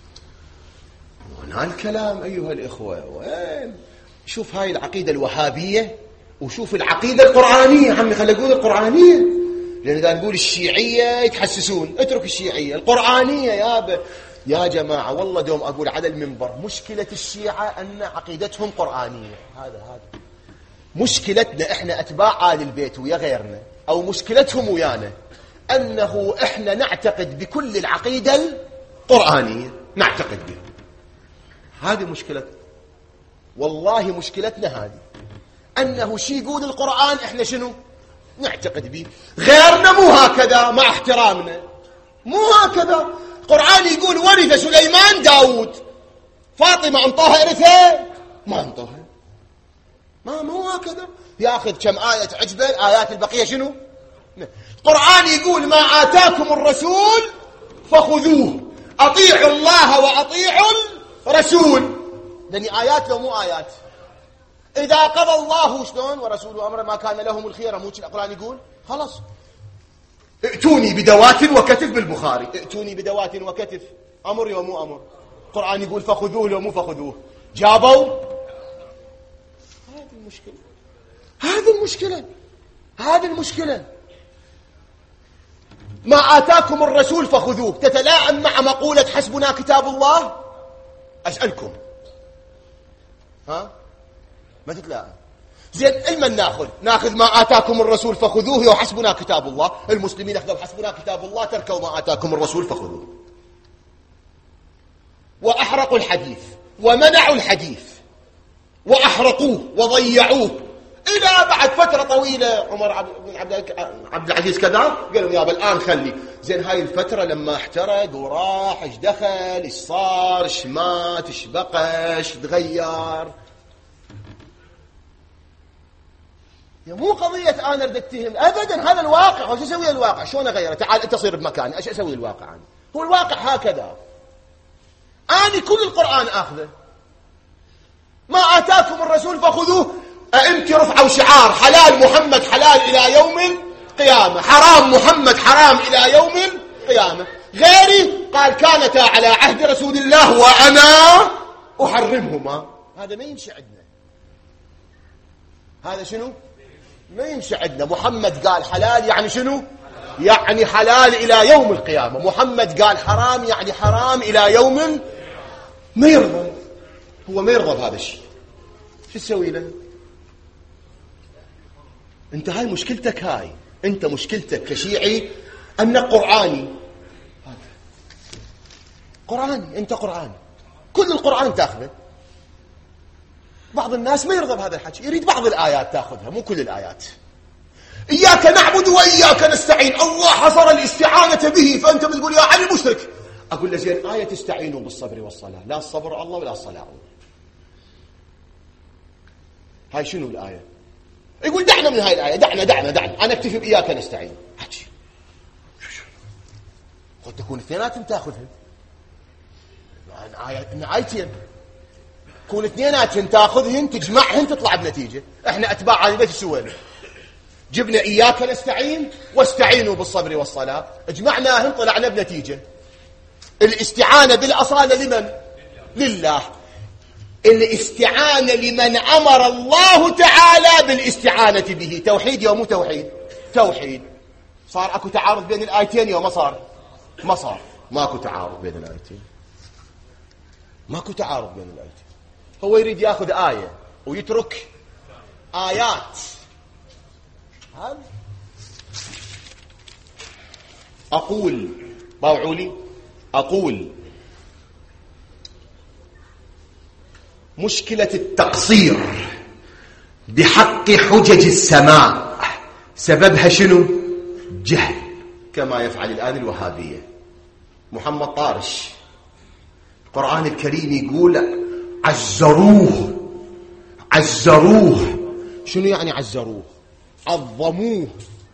هنا الكلام أيها الإخوة وين؟ شوف هاي العقيدة الوهابية وشوف العقيدة القرآنية. عمي خلي أقول القرآنية، لأن إذا نقول الشيعية يتحسسون. اترك الشيعية، القرآنية يا جماعة. والله دوم أقول على المنبر مشكلة الشيعة أن عقيدتهم قرآنية. هذا مشكلتنا احنا اتباع آل البيت ويا غيرنا، او مشكلتهم ويانا انه احنا نعتقد بكل العقيدة القرآنية، نعتقد بها. هذه مشكلتنا والله، مشكلتنا هذه انه شي يقول القرآن احنا شنو نعتقد به. غيرنا مو هكذا، مع احترامنا مو هكذا. القرآن يقول ورث سليمان داود، فاطمة انطاها ارثه ما انطاها، ما مو هكذا. ياخذ كم آية تعجبه، الآيات البقية شنو؟ القرآن يقول ما آتاكم الرسول فخذوه. أطيعوا الله وأطيعوا الرسول، لأني آيات لو مو آيات. إذا قضى الله شلون ورسوله أمر ما كان لهم الخيرة، مو القرآن يقول خلاص ائتوني بدوات وكتف بالبخاري، ائتوني بدوات وكتف، أمر يوم مو أمر. القرآن يقول فخذوه لو مو فخذوه، جابوا. هذه المشكلة، هذه المشكلة. ما آتاكم الرسول فخذوه تتلائم مع مقولة حسبنا كتاب الله؟ أسألكم، ها؟ ما تتلائم. زين المن ناخذ ما آتاكم الرسول فخذوه وحسبنا كتاب الله. المسلمين أخذوا حسبنا كتاب الله، تركوا ما آتاكم الرسول فخذوه، وأحرقوا الحديث ومنعوا الحديث وأحرقوه وضيعوه إلى بعد فترة طويلة. عمر بن عبد العزيز كذا قال لهم يابا الآن خلي. زين هاي الفترة لما احترق وراح ايش دخل، ايش صار، ايش مات، ايش بقى، ايش تغير. مو قضية أنا أريد أتهم أبدا، هذا الواقع. وش أسوي الواقع؟ شلون أغيره؟ تعال أنت صير بمكاني، إيش أسوي الواقع أنا؟ هو الواقع هكذا. أنا كل القرآن أخذه، ما آتاكم الرسول فخذوه. أنت رفعوا شعار حلال محمد حلال إلى يوم القيامة، حرام محمد حرام إلى يوم القيامة. غيري قال كانتا على عهد رسول الله وأنا أحرمهما. هذا ما يمشي عندنا. هذا شنو؟ ما يمشي عندنا. محمد قال حلال يعني شنو؟ يعني حلال إلى يوم القيامة. محمد قال حرام يعني حرام إلى يوم. ما يرضى، هو ما يرضى بهذا الشيء. شو تسوي له؟ انت هاي مشكلتك، هاي انت مشكلتك كشيعي انك قرآني. قرآني، انت قرآني، كل القرآن تاخذه. بعض الناس ما يرضى بهذا الحكي، يريد بعض الآيات تاخذها، مو كل الآيات. إياك نعبد وإياك نستعين، الله حصر الاستعانة به، فأنت بتقول يا علي مشرك. أقول له زين آية تستعينوا بالصبر والصلاة، لا الصبر الله ولا الصلاة الله. هاي شنو الآية؟ يقول دعنا من هاي الآية، دعنا أنا أكتفي بإياك نستعين. حكي قد تكون اثنينات تاخذها، آيتين تكون اثنينات تاخذهن تجمعهن تطلع بنتيجة. احنا أتباع عن البيت سوينا، جبنا إياك نستعين واستعينوا بالصبر والصلاة، اجمعناهن طلعنا بنتيجة. الاستعانة بالأصالة لمن؟ لله. الاستعانة لمن أمر الله تعالى بالاستعانة به. توحيد يوم توحيد، توحيد. صار أكو تعارض بين الآيتين يوم ما صار ماكو تعارض بين الآيتين، ماكو تعارض بين الآيتين. هو يريد يأخذ آية ويترك آيات. أقول طاوعوا لي، أقول مشكلة التقصير بحق حجج السماء سببها شنو؟ جهل، كما يفعل الآن الوهابية. محمد طارش القرآن الكريم يقول عزروه. شنو يعني عزروه؟ عظموه.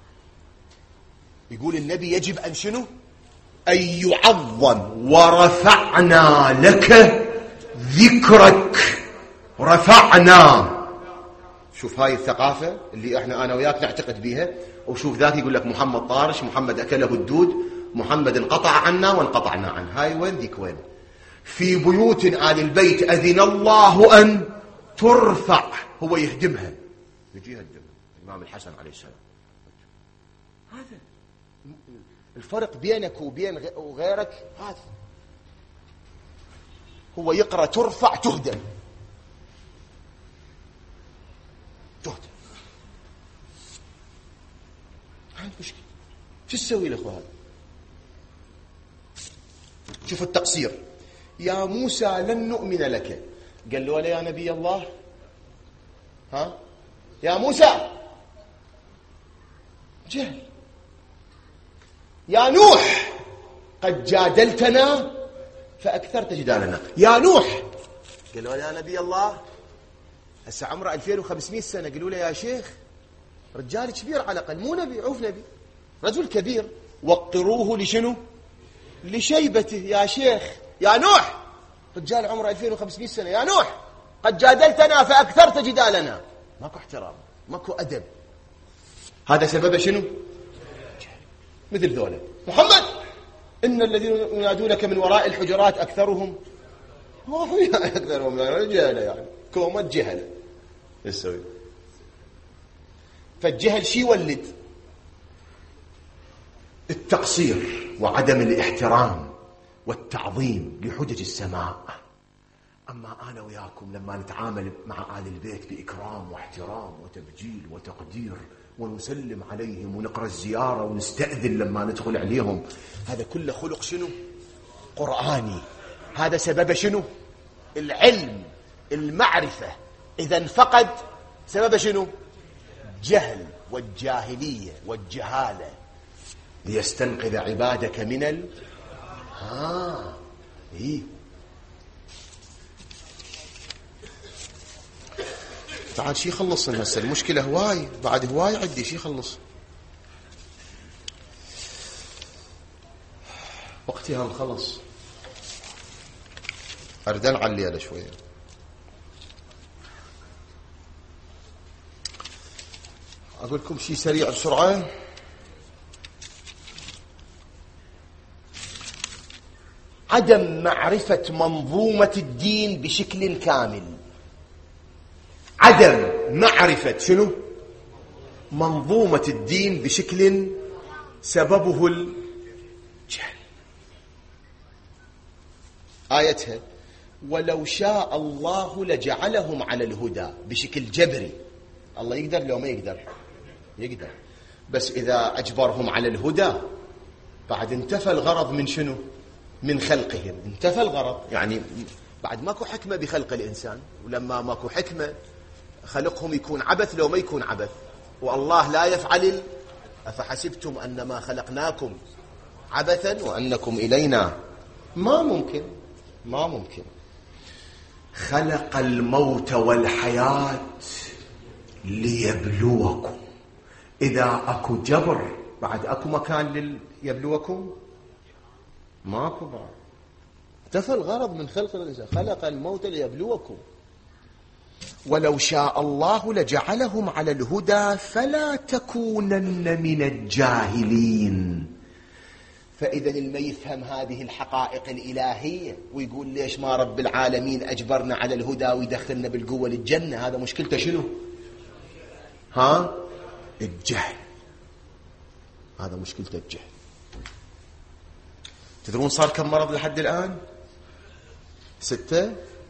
يقول النبي يجب أن شنو؟ أن يعظم. ورفعنا لك ذكرك، رفعنا. شوف هاي الثقافة اللي احنا أنا وياك نعتقد بيها. وشوف ذاك يقول لك محمد طارش، محمد أكله الدود، محمد انقطع عنا وانقطعنا عنه. هاي وين ذيك وين؟ في بيوت آل البيت أذن الله أن ترفع، هو يهدمها، يجي يهدمها الإمام الحسن عليه السلام. هذا الفرق بينك وبين وغيرك. هذا هو يقرأ ترفع تهدم. هذا مشكلة. شو تسوي لأخوة هذا؟ شوف التقصير. يا موسى لن نؤمن لك. قال له يا نبي الله، ها يا موسى، جهل. يا نوح قد جادلتنا فأكثرت جدالنا. يا نوح، قال له يا نبي الله، هسه عمره 2500 سنة. قالوا له يا شيخ رجال كبير على الأقل، مو نبي، عوف نبي، رجل كبير. وقروه لشنو؟ لشيبته يا شيخ يا نوح، رجال عمره 2500 سنة، يا نوح قد جادلتنا فأكثرت جدالنا. ماكو احترام، ماكو أدب. هذا سبب شنو؟ مثل ذولا محمد إن الذين ينادونك من وراء الحجرات أكثرهم أكثرهم جهلة، يعني كومة جهلة. يسوي فالجهل شي يولد؟ التقصير وعدم الاحترام والتعظيم لحجج السماء. أما أنا وياكم لما نتعامل مع آل البيت بإكرام واحترام وتبجيل وتقدير ونسلم عليهم ونقرأ الزيارة ونستأذن لما ندخل عليهم، هذا كله خلق شنو؟ قرآني. هذا سبب شنو؟ العلم، المعرفة. إذا انفقد سبب شنو؟ جهل والجاهلية والجهالة. ليستنقذ عبادك من إيه؟ تعال شي خلص هسه، المشكلة هواي، بعد هواي عندي شي خلص. وقتي هم خلص، أردن على الليلة شوية. أقول لكم شي سريع بسرعة. عدم معرفة منظومة الدين بشكل كامل. عدم معرفة شنو؟ منظومة الدين بشكل سببه الجهل. آيتها ولو شاء الله لجعلهم على الهدى بشكل جبري. الله يقدر لو ما يقدر؟ يقدر، بس إذا أجبرهم على الهدى بعد انتفى الغرض من شنو؟ من خلقهم. انتفى الغرض، يعني بعد ماكو حكمة بخلق الإنسان، ولما ماكو حكمة خلقهم يكون عبث لو ما يكون عبث. والله لا يفعل أفحسبتم أنما خلقناكم عبثا وأنكم إلينا. ما ممكن، ما ممكن. خلق الموت والحياة ليبلوكم. إذا أكو جبر بعد أكو مكان ليبلوكم؟ ماكو بعد. انتفى الغرض من خلق الإنسان. خلق الموت ليبلوكم. ولو شاء الله لجعلهم على الهدى فلا تكونن من الجاهلين. فإذا اللي يفهم هذه الحقائق الإلهية ويقول ليش ما رب العالمين أجبرنا على الهدى ويدخلنا بالقوة للجنة، هذا مشكلته شنو؟ الجهل. هذا مشكلته الجهل. تدرون صار كم مرض لحد الآن؟ 6.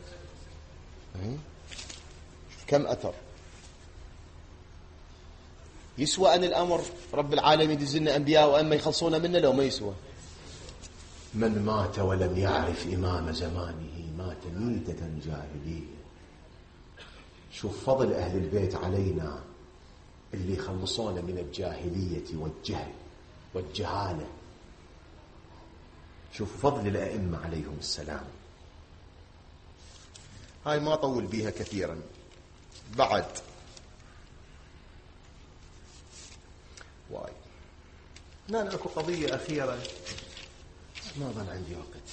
كم أثر؟ يسوى أن الأمر رب العالمين يدزلنا أنبياء وأما يخلصون منا لو ما يسوى. من مات ولم يعرف إمام زمانه مات ميتة جاهلية. شوف فضل أهل البيت علينا اللي يخلصونا من الجاهلية والجهل والجهالة. شوف فضل الأئمة عليهم السلام. هاي ما طول بيها كثيرا. بعد واي لا أكو قضية أخيرة ما ظل عندي وقت.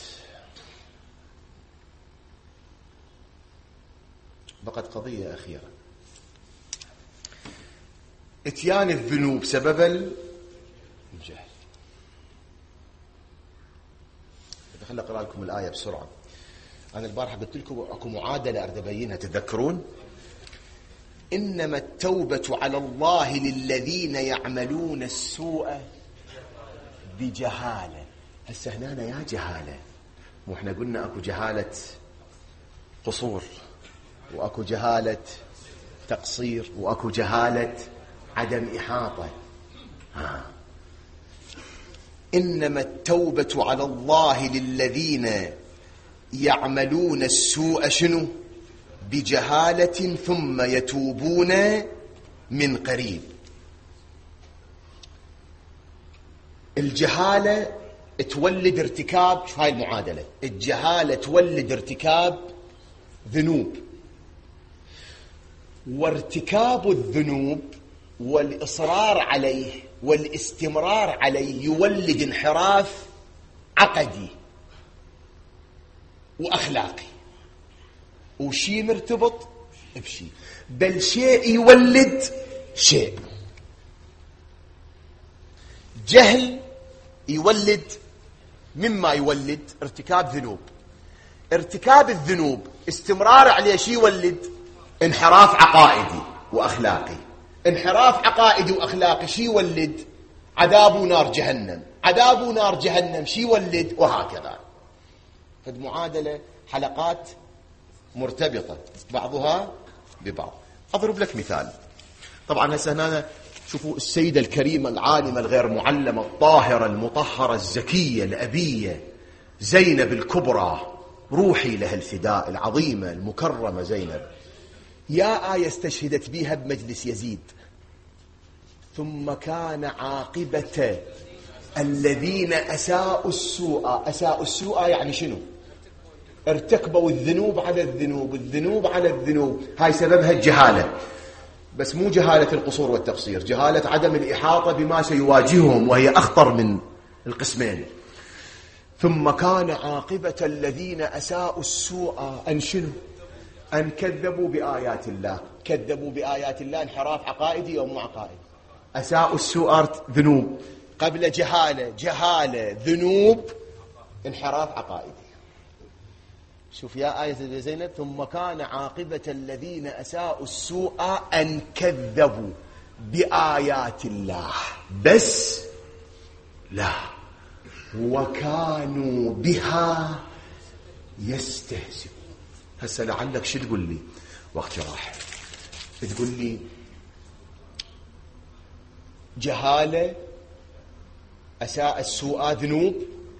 بقت قضية أخيرة. اتيان الذنوب سبب الجهل. خليني أقرأ لكم الآية بسرعة. أنا البارحة قلت لكم أكو معادلة أريد أبينها، تذكرون؟ إنما التوبة على الله للذين يعملون السوء بجهالة. هسه هنا يا جهالة، وإحنا قلنا أكو جهالة قصور، وأكو جهالة تقصير، وأكو جهالة عدم إحاطة. إنما التوبة على الله للذين يعملون السوء شنو؟ بجهالة ثم يتوبون من قريب. الجهالة تولد ارتكاب، شو هاي المعادلة؟ الجهالة تولد ارتكاب ذنوب، وارتكاب الذنوب والإصرار عليه والاستمرار عليه يولد انحراف عقدي وأخلاقي، وشي مرتبط بشي، بل شيء يولد شيء. جهل يولد، مما يولد ارتكاب ذنوب. ارتكاب الذنوب استمرار عليه شي يولد انحراف عقائدي وأخلاقي. انحراف عقائدي وأخلاقي شي يولد عذاب ونار جهنم. عذاب ونار جهنم شي يولد، وهكذا. فالمعادلة حلقات مرتبطة بعضها ببعض. أضرب لك مثال. طبعا هسه هنا شوفوا السيدة الكريمة العالمة الغير معلمة الطاهرة المطهرة الزكية الأبية زينب الكبرى، روحي لها الفداء، العظيمة المكرمة زينب. يا آية استشهدت بها بمجلس يزيد: ثم كان عاقبة الذين أساءوا السوء. أساءوا السوء يعني شنو؟ ارتكبوا الذنوب على الذنوب، الذنوب على الذنوب. هاي سببها الجهالة، بس مو جهالة القصور والتقصير، جهالة عدم الإحاطة بما سيواجههم، وهي أخطر من القسمين. ثم كان عاقبة الذين أساءوا السوء أن شنو؟ أن كذبوا بآيات الله. كذبوا بآيات الله انحراف عقائدي أو مو عقائدي. أساءوا السوء ذنوب، قبل جهالة ذنوب انحراف عقائدي. شوف يا آية زينب: ثم كان عاقبة الذين أساءوا السوء أن كذبوا بآيات الله، بس لا، وكانوا بها يستهزئون. هسه لعلك شو تقول لي وقت راح؟ تقول لي جهالة، أساء السوء ذنوب،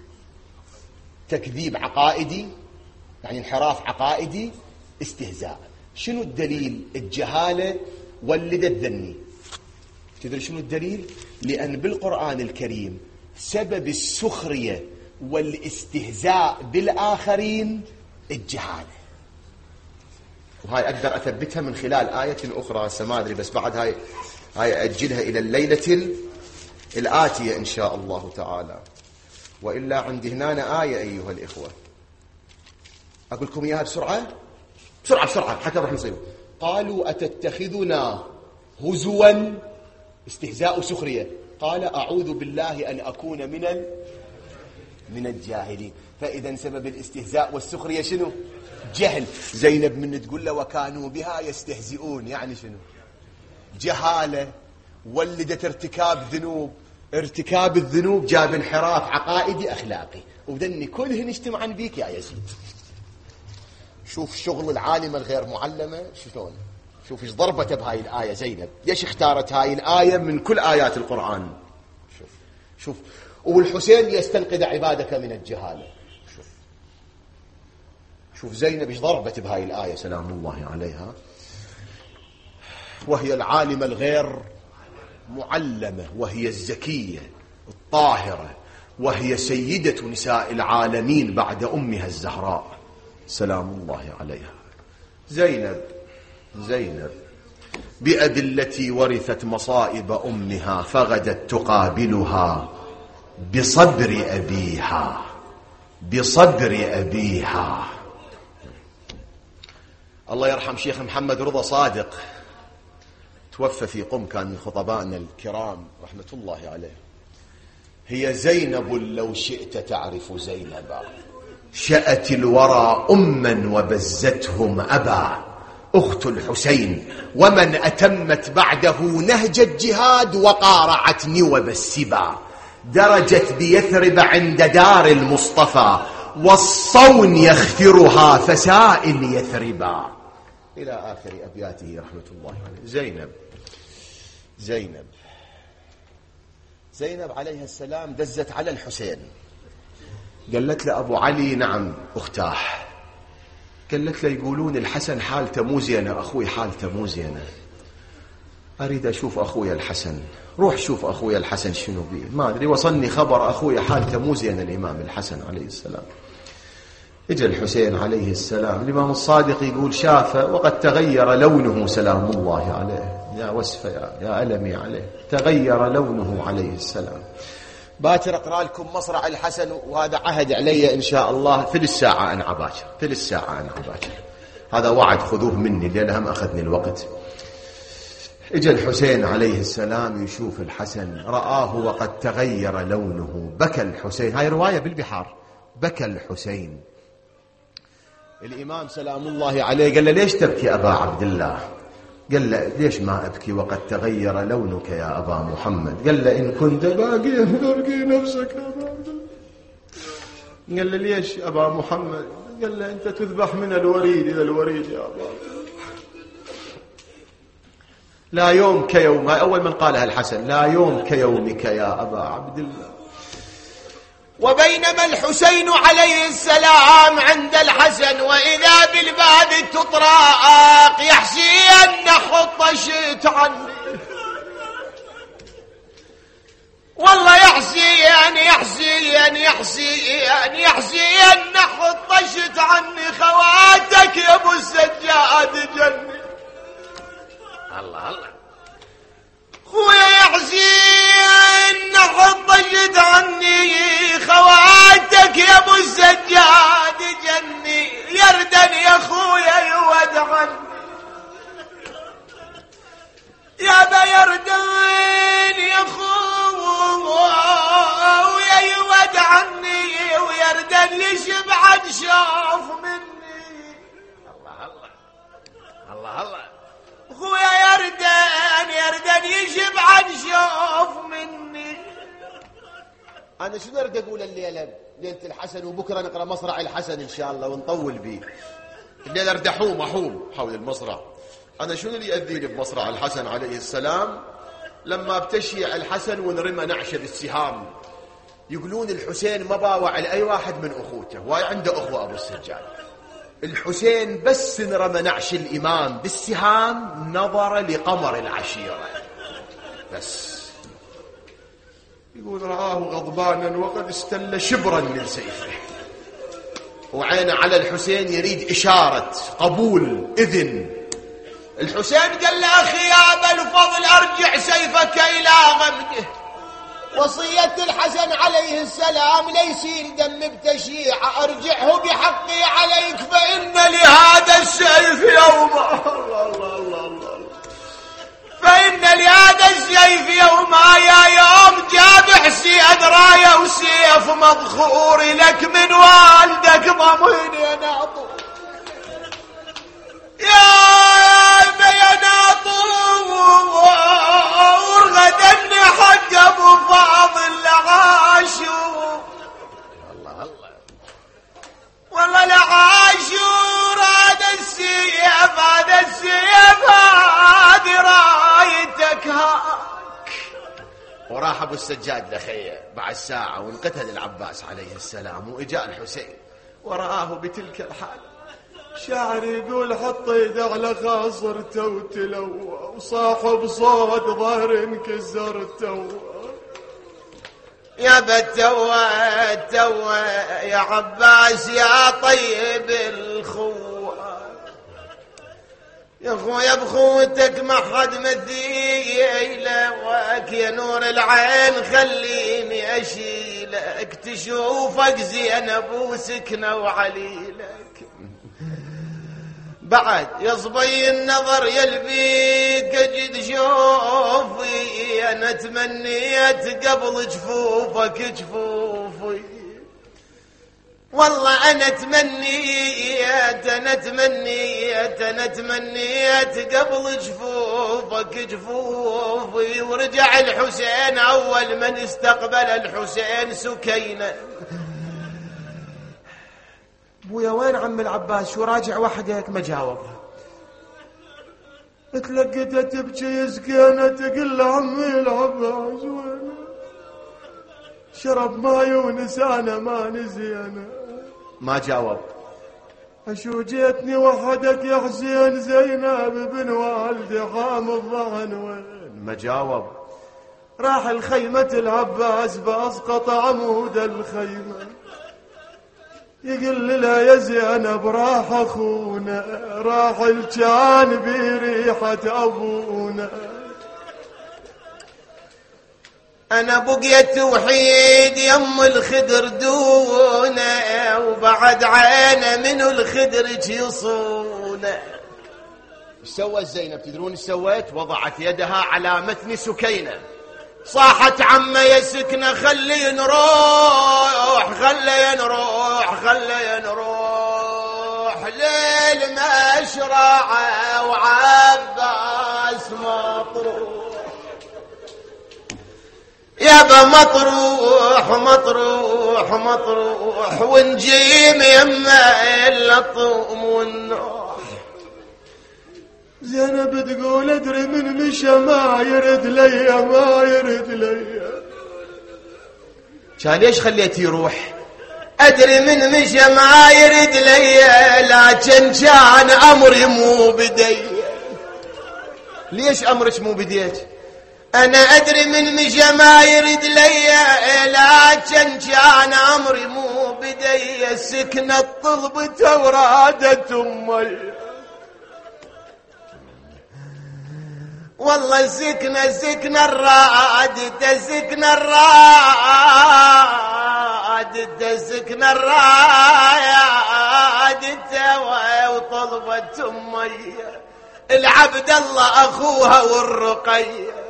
تكذيب عقائدي يعني انحراف عقائدي، استهزاء. شنو الدليل؟ الجهالة ولدت ذني. تدري شنو الدليل؟ لأن بالقرآن الكريم سبب السخرية والاستهزاء بالآخرين الجهالة. وهاي أقدر أثبتها من خلال آية أخرى ما أدري، بس بعد هاي أجلها إلى الليلة الآتية إن شاء الله تعالى. وإلا عندي هنا آية أيها الإخوة أقول لكم إياها بسرعة حتى راح نصيب. قالوا أتتخذنا هزوا، استهزاء وسخرية. قال أعوذ بالله أن أكون من الجاهلين. فإذا سبب الاستهزاء والسخرية شنو؟ جهل. زينب من تقول له وكانوا بها يستهزئون، يعني شنو؟ جهالة ولدت ارتكاب ذنوب، ارتكاب الذنوب جاب انحراف عقائدي أخلاقي، وذني كلهن اجتمعن بيك يا يزيد. شوف شغل العالمة الغير معلمة شلون، شوف ايش ضربته بهاي الآية زينب، ليش اختارت هاي الآية من كل آيات القرآن. شوف والحسين يستنقذ عبادك من الجهالة. شوف زينب ايش ضربت بهاي الآية سلام الله عليها، وهي العالمة الغير معلمة، وهي الزكية الطاهرة، وهي سيدة نساء العالمين بعد أمها الزهراء سلام الله عليها. زينب بأدلتي ورثت مصائب أمها، فغدت تقابلها بصبر أبيها. الله يرحم شيخ محمد رضا صادق، توفى في قم، كان من خطبائنا الكرام رحمة الله عليه. هي زينب لو شئت تعرف زينبا، شأت الورى أما وبزتهم أبا، أخت الحسين ومن أتمت بعده نهج الجهاد، وقارعت نوب السبا، درجت بيثرب عند دار المصطفى، والصون يخترها فسائل يثربا، إلى آخر أبياته رحمة الله عليه. زينب عليها السلام دزت على الحسين، قالت له أبو علي نعم أختاه، قالت له يقولون الحسن حالته مو زينة، أخوي حالته مو زينة، أريد أشوف أخوي الحسن. روح شوف أخوي الحسن شنو بيه، ما أدري وصلني خبر أخوي حالته مو زينة الإمام الحسن عليه السلام. إجا الحسين عليه السلام، الإمام الصادق يقول شافه وقد تغير لونه سلام الله عليه، يا وسفة يا ألمي عليه، تغير لونه عليه السلام. باكر أقرأ لكم مصرع الحسن، وهذا عهد علي إن شاء الله في الساعة أنا باكر، في الساعة أنا باكر، هذا وعد خذوه مني لأنها هم أخذني الوقت. إجا الحسين عليه السلام يشوف الحسن، رآه وقد تغير لونه، بكى الحسين. هاي رواية بالبحار. بكى الحسين. الإمام سلام الله عليه قال له ليش تبكي أبا عبد الله؟ قال له ليش ما أبكي وقد تغير لونك يا أبا محمد؟ قال له إن كنت باقيا فارقي نفسك يا أبا عبد الله. قال له ليش أبا محمد؟ قال له أنت تذبح من الوريد إلى الوريد يا أبا عبد الله. لا يوم كيوم، أول من قالها الحسن، لا يوم كيومك يا أبا عبد الله. وبينما الحسين عليه السلام عند الحسن وإذا بالباب تطرق يحشي أن خط شئت عني، والله يحشي أن خط شئت عني خواتك يا أبو السجاد جني. الله الله خويا يحسين خطشت عني خواتك يا ابو السجاد جني، يردن يا خويا يود عني يا با يردن يا خويا يود عني، ويردن يشبعد شاف مني. الله الله الله الله خويا يردن يشبعد شوف مني. أنا شنو أريد أقول الليلة؟ ليلة الحسن، وبكرة نقرأ مصرع الحسن إن شاء الله ونطول به. الليلة أريد أحوم حول المصرع. أنا شنو اللي يأذيني بمصرع الحسن عليه السلام؟ لما بتشيع الحسن ونرمى نعش بالسهام، يقولون الحسين ما باوع على أي واحد من أخوته، واي عنده أخوة أبو السجاد. الحسين بس انرمى نعش الإمام بالسهام نظر لقمر العشيرة بس. يقول رآه غضبانا وقد استل شبرا من سيفه، وعينه على الحسين يريد إشارة قبول إذن. الحسين قال له أخي يا أبا الفضل أرجع سيفك إلى غمده، وصية الحسن عليه السلام ليس دم بتشيع، أرجعه بحقي عليك فإن لهذا السيف يوما فإن لهذا السيف يوما يا يوم جاب حسين راية وسيف مضخور لك من والدك ضمين يا ناطور يا ناطور غدني حق أبو فاضل لعاشور. الله الله والله لعاشور هذا السيف هذه رايتك هاك. وراح أبو السجاد لخيه بعد ساعة وانقتل العباس عليه السلام، وإجاء الحسين ورآه بتلك الحال. شاعر يقول حط يده على خاصرته وتلوى، وصاحب صوت ظهر انكسرته. يا بتوى يا عباس يا طيب الخوة، يا خويا بخوتك ما حد مديلك، يا نور العين خليني اشيلك، تشوفك زين ابو سكنه وعليلك. بعد يا صبي النظر يلبيك اجد شوفي، انا تمنيت قبل جفوفك جفوفي، والله انا تمنيت قبل جفوفك جفوفي. ورجع الحسين اول من استقبل الحسين سكينة. ابويا وين عم العباس؟ شو راجع وحدك؟ ما جاوب. تلقيتها تبكي سكينة تقول له عمي العباس وين؟ شرب ما يونس انا ما نزينا. ما جاوب. اشو جيتني وحدك يا حسين؟ زينب بن والدي حام الظهن وين؟ ما جاوب. راح الخيمة العباس بأسقط عمود الخيمة، يقول له يا زينب راح اخونا، راح الجان بريحة ابونا. أنا بقيت وحيد يم الخدر دونه، وبعد عينه من الخدر يصونه. ايش سوت زينب؟ تدرون ايش سوت؟ وضعت يدها على متن سكينة، صاحت عمه يا سكنة خلي نروح خلي نروح خلي نروح للمشرعة وعباس مطروح. يابا مطروح مطروح مطروح ونجيم يما اللطم والنوح. زينب تقول ادري من مشى ما يرد ليا ما يرد ليا. كان ليش خليتي يروح؟ ادري من مشى ما يرد ليا، لكن كان امري مو بدي. ليش امرك مو بديت؟ أنا أدري من مشى ما يرد ليا، لكن كان أمري مو بدي. سكنة طلبته ورادت أمي، والله سكنة الرادة سكنة الرادة سكنة الرادة وطلبت أمي العبد الله أخوها والرقية.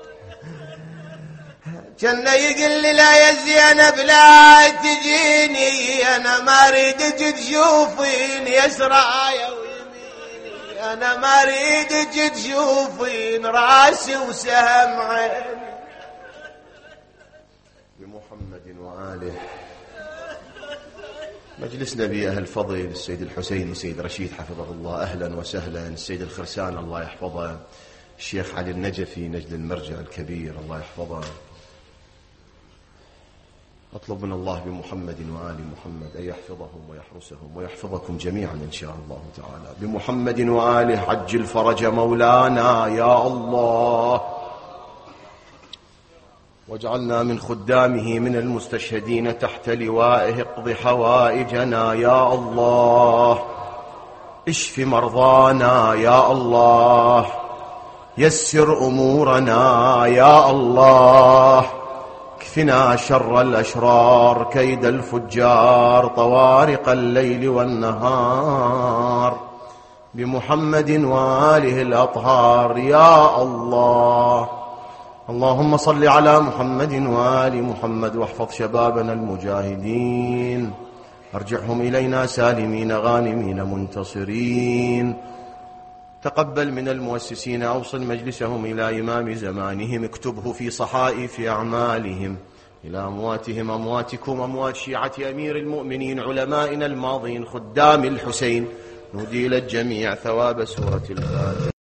كان يقول لي لا يا زينب لا تجيني، أنا ما أريدك تشوفيني يسرايا ويميني، أنا ما أريدك تشوفين راسي وسهم عيني. بمحمد وآله. مجلسنا بأهل الفضل السيد الحسين سيد رشيد حفظه الله أهلا وسهلا، السيد الخرسان الله يحفظه، الشيخ علي النجفي نجل المرجع الكبير الله يحفظه. أطلب من الله بمحمد وآل محمد أن يحفظهم ويحرسهم ويحفظكم جميعا إن شاء الله تعالى. بمحمد وآله عجل فرج مولانا يا الله، واجعلنا من خدامه من المستشهدين تحت لوائه. اقض حوائجنا يا الله، اشف مرضانا يا الله، يسر أمورنا يا الله، اكفنا شر الأشرار كيد الفجار طوارق الليل والنهار. بمحمد وآله الأطهار يا الله. اللهم صل على محمد وآل محمد، واحفظ شبابنا المجاهدين، ارجعهم إلينا سالمين غانمين منتصرين. تقبل من المؤسسين، أوصل مجلسهم إلى إمام زمانهم، اكتبه في صحائف أعمالهم. إلى أمواتهم أمواتكم أموات شيعة أمير المؤمنين علمائنا الماضين خدام الحسين، نهدي للجميع ثواب سورة الفاتحة.